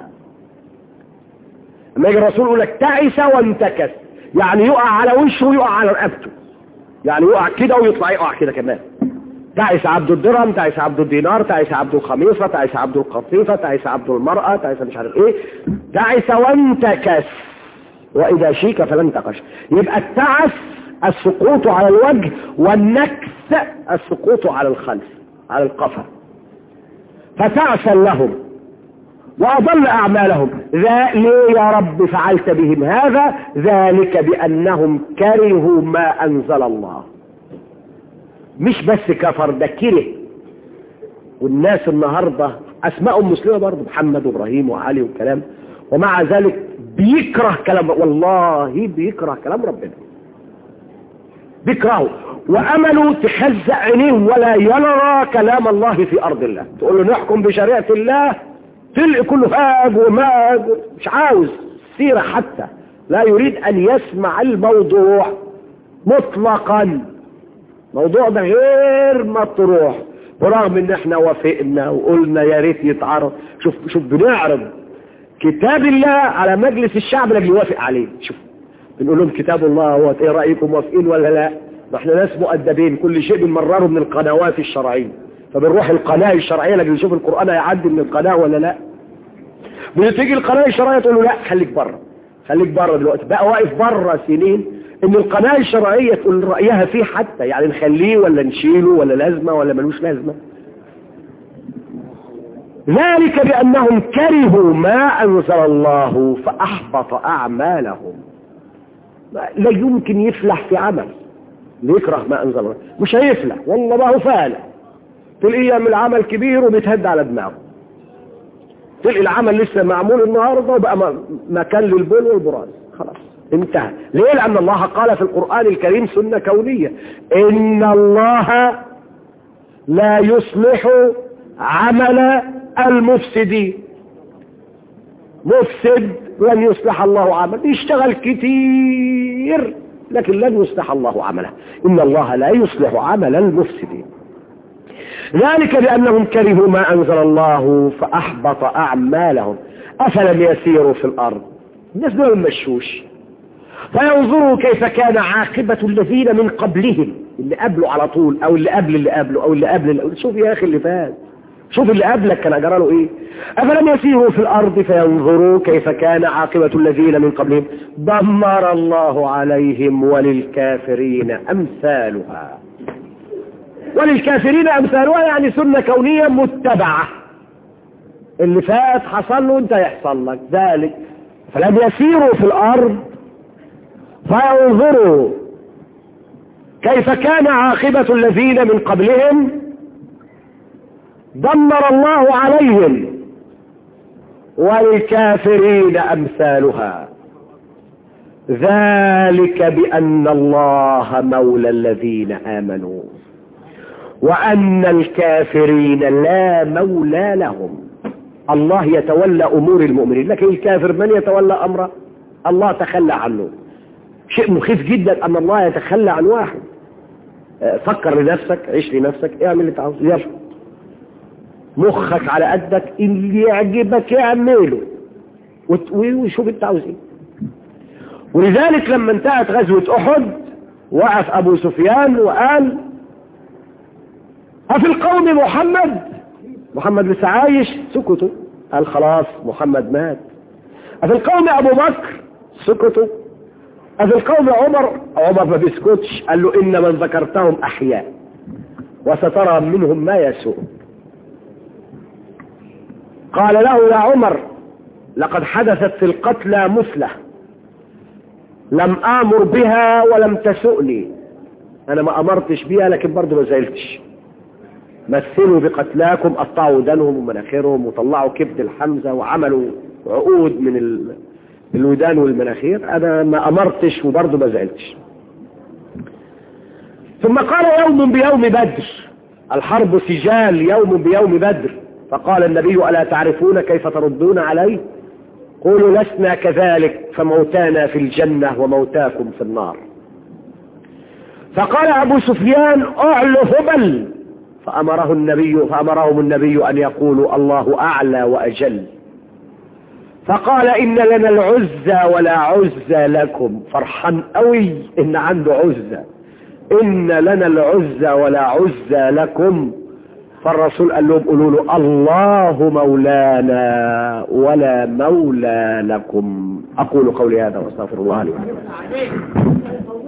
A: لما يجي الرسول يقول لك تعس وانتكس، يعني يقع على وشه ويقع على رقبته، يعني يقع كده ويطلع يقع كده كمان. تعس عبد الدرهم، تعس عبد الدينار، تعس عبد الخميصة، تعس عبد القطيفة، تعس عبد المرأة، تعس مش عارف ايه. تعس وانتكس واذا شيك فلن تقش. يبقى التعس السقوط على الوجه، والنكس السقوط على الخلف على القفا. فتعسا لهم وأضل أعمالهم. ذا ليه يا رب فعلت بهم هذا؟ ذلك بأنهم كرهوا ما أنزل الله. مش بس كفر، ده كره. والناس النهاردة أسماءهم مسلمة برضه، محمد وإبراهيم وعلي والكلام، ومع ذلك بيكره كلام، والله بيكره كلام ربنا، بيكرهه. وأملوا تخزق عينيه ولا يرى كلام الله في أرض الله. تقول له نحكم بشريعة الله تلقي كله هاج وماج، مش عاوز سيرة حتى، لا يريد أن يسمع الموضوع مطلقا. موضوع ده غير مطروح، برغم ان احنا وافقنا وقلنا يا ريت يتعرض. شوف شوف بنعرض كتاب الله على مجلس الشعب اللي يوافق عليه. شوف بنقول لهم كتاب الله هو ايه رأيكم، موافقين ولا لا؟ ما احنا ناس مؤدبين، كل شيء بنمرره من القنوات الشرعية، فبنروح القناة الشرعية لكن نشوف القرآن هيعدي من القناة ولا لا. بتيجي القناة الشرعية تقول له لا خليك بره، خليك بره دلوقتي. بقى واقف بره سنين ان القناة الشرعية تقول رأيها فيه حتى، يعني نخليه ولا نشيله ولا لازمة ولا ملوش لازمة. ذلك بأنهم كرهوا ما أنزل الله فأحبط أعمالهم. لا يمكن يفلح في عمل اللي يكره ما أنزل الله، مش هيفلح والله. ما هو فالح، تلقي يعمل العمل كبير وبيتهد على دماغه، تلقي العمل لسه معمول النهارده وبقى مكان للبول والبراز، خلاص انتهى. ليه؟ لأن الله قال في القرآن الكريم سنة كونية: إن الله لا يصلح عمل المفسدين. مفسد لن يصلح الله عمله، يشتغل كتير لكن لن يصلح الله عمله. إن الله لا يصلح عمل المفسدين. ذلك بأنهم كرهوا ما أنزل الله فأحبط أعمالهم. أفلم يسيروا في الأرض، الناس دول مشوش، فينظروا كيف كان عاقبة الذين من قبلهم، اللي قبلوا على طول أو اللي قبل اللي قبله أو اللي قبل اللي قبل. شوف يا أخي اللي فات، شوف اللي قبلك كان أجرى له إيه. أفلم يسيروا في الأرض فينظروا كيف كان عاقبة الذين من قبلهم دمر الله عليهم وللكافرين أمثالها. وللكافرين أمثالها يعني سنة كونية متبعة، اللي فات حصل له انت يحصل لك ذلك. فلم يسيروا في الأرض فينظروا كيف كان عاقبة الذين من قبلهم دمر الله عليهم وللكافرين أمثالها ذلك بأن الله مولى الذين آمنوا وأن الكافرين لا مولى لهم. الله يتولى أمور المؤمنين، لكن الكافر من يتولى أمره؟ الله تخلى عنه. شيء مخيف جدا أن الله يتخلى عن واحد. فكر لنفسك، عيش لنفسك، اعمل اللي تعوز، يلا مخك على قدك، اللي يعجبك اعمله وشوف انت عاوز ايه. ولذلك لما انتهت غزوة أحد وقف أبو سفيان وقال أفي القوم محمد؟ محمد لسه عايش؟ سكتوا. قال خلاص محمد مات. أفي القوم أبو بكر؟ سكتوا. أفي القوم عمر؟ عمر ما بيسكتش، قال له إن من ذكرتهم أحياء وسترى منهم ما يسوء. قال له يا عمر لقد حدثت في القتلى مثلة لم آمر بها ولم تسؤني. أنا ما أمرتش بها لكن برضو ما زالتش. مثلوا بقتلاكم، قطعوا ودانهم ومناخيرهم وطلعوا كبد الحمزة وعملوا عقود من الودان والمناخير. أنا ما أمرتش وبرضو ما زالتش. ثم قال يوم بيوم بدر، الحرب سجال، يوم بيوم بدر. فقال النبي ألا تعرفون كيف تردون عليه؟ قولوا لسنا كذلك فموتانا في الجنة وموتاكم في النار. فقال أبو سفيان أعلو هبل، فأمره النبي فأمرهم النبي أن يقولوا الله أعلى وأجل. فقال إن لنا العزة ولا عزة لكم. فرحان قوي إن عنده عزة. إن لنا العزة ولا عزة لكم. فالرسول قال لهم قولوا له الله مولانا ولا مولى لكم. أقول قولي هذا واستغفر الله لي ولكم.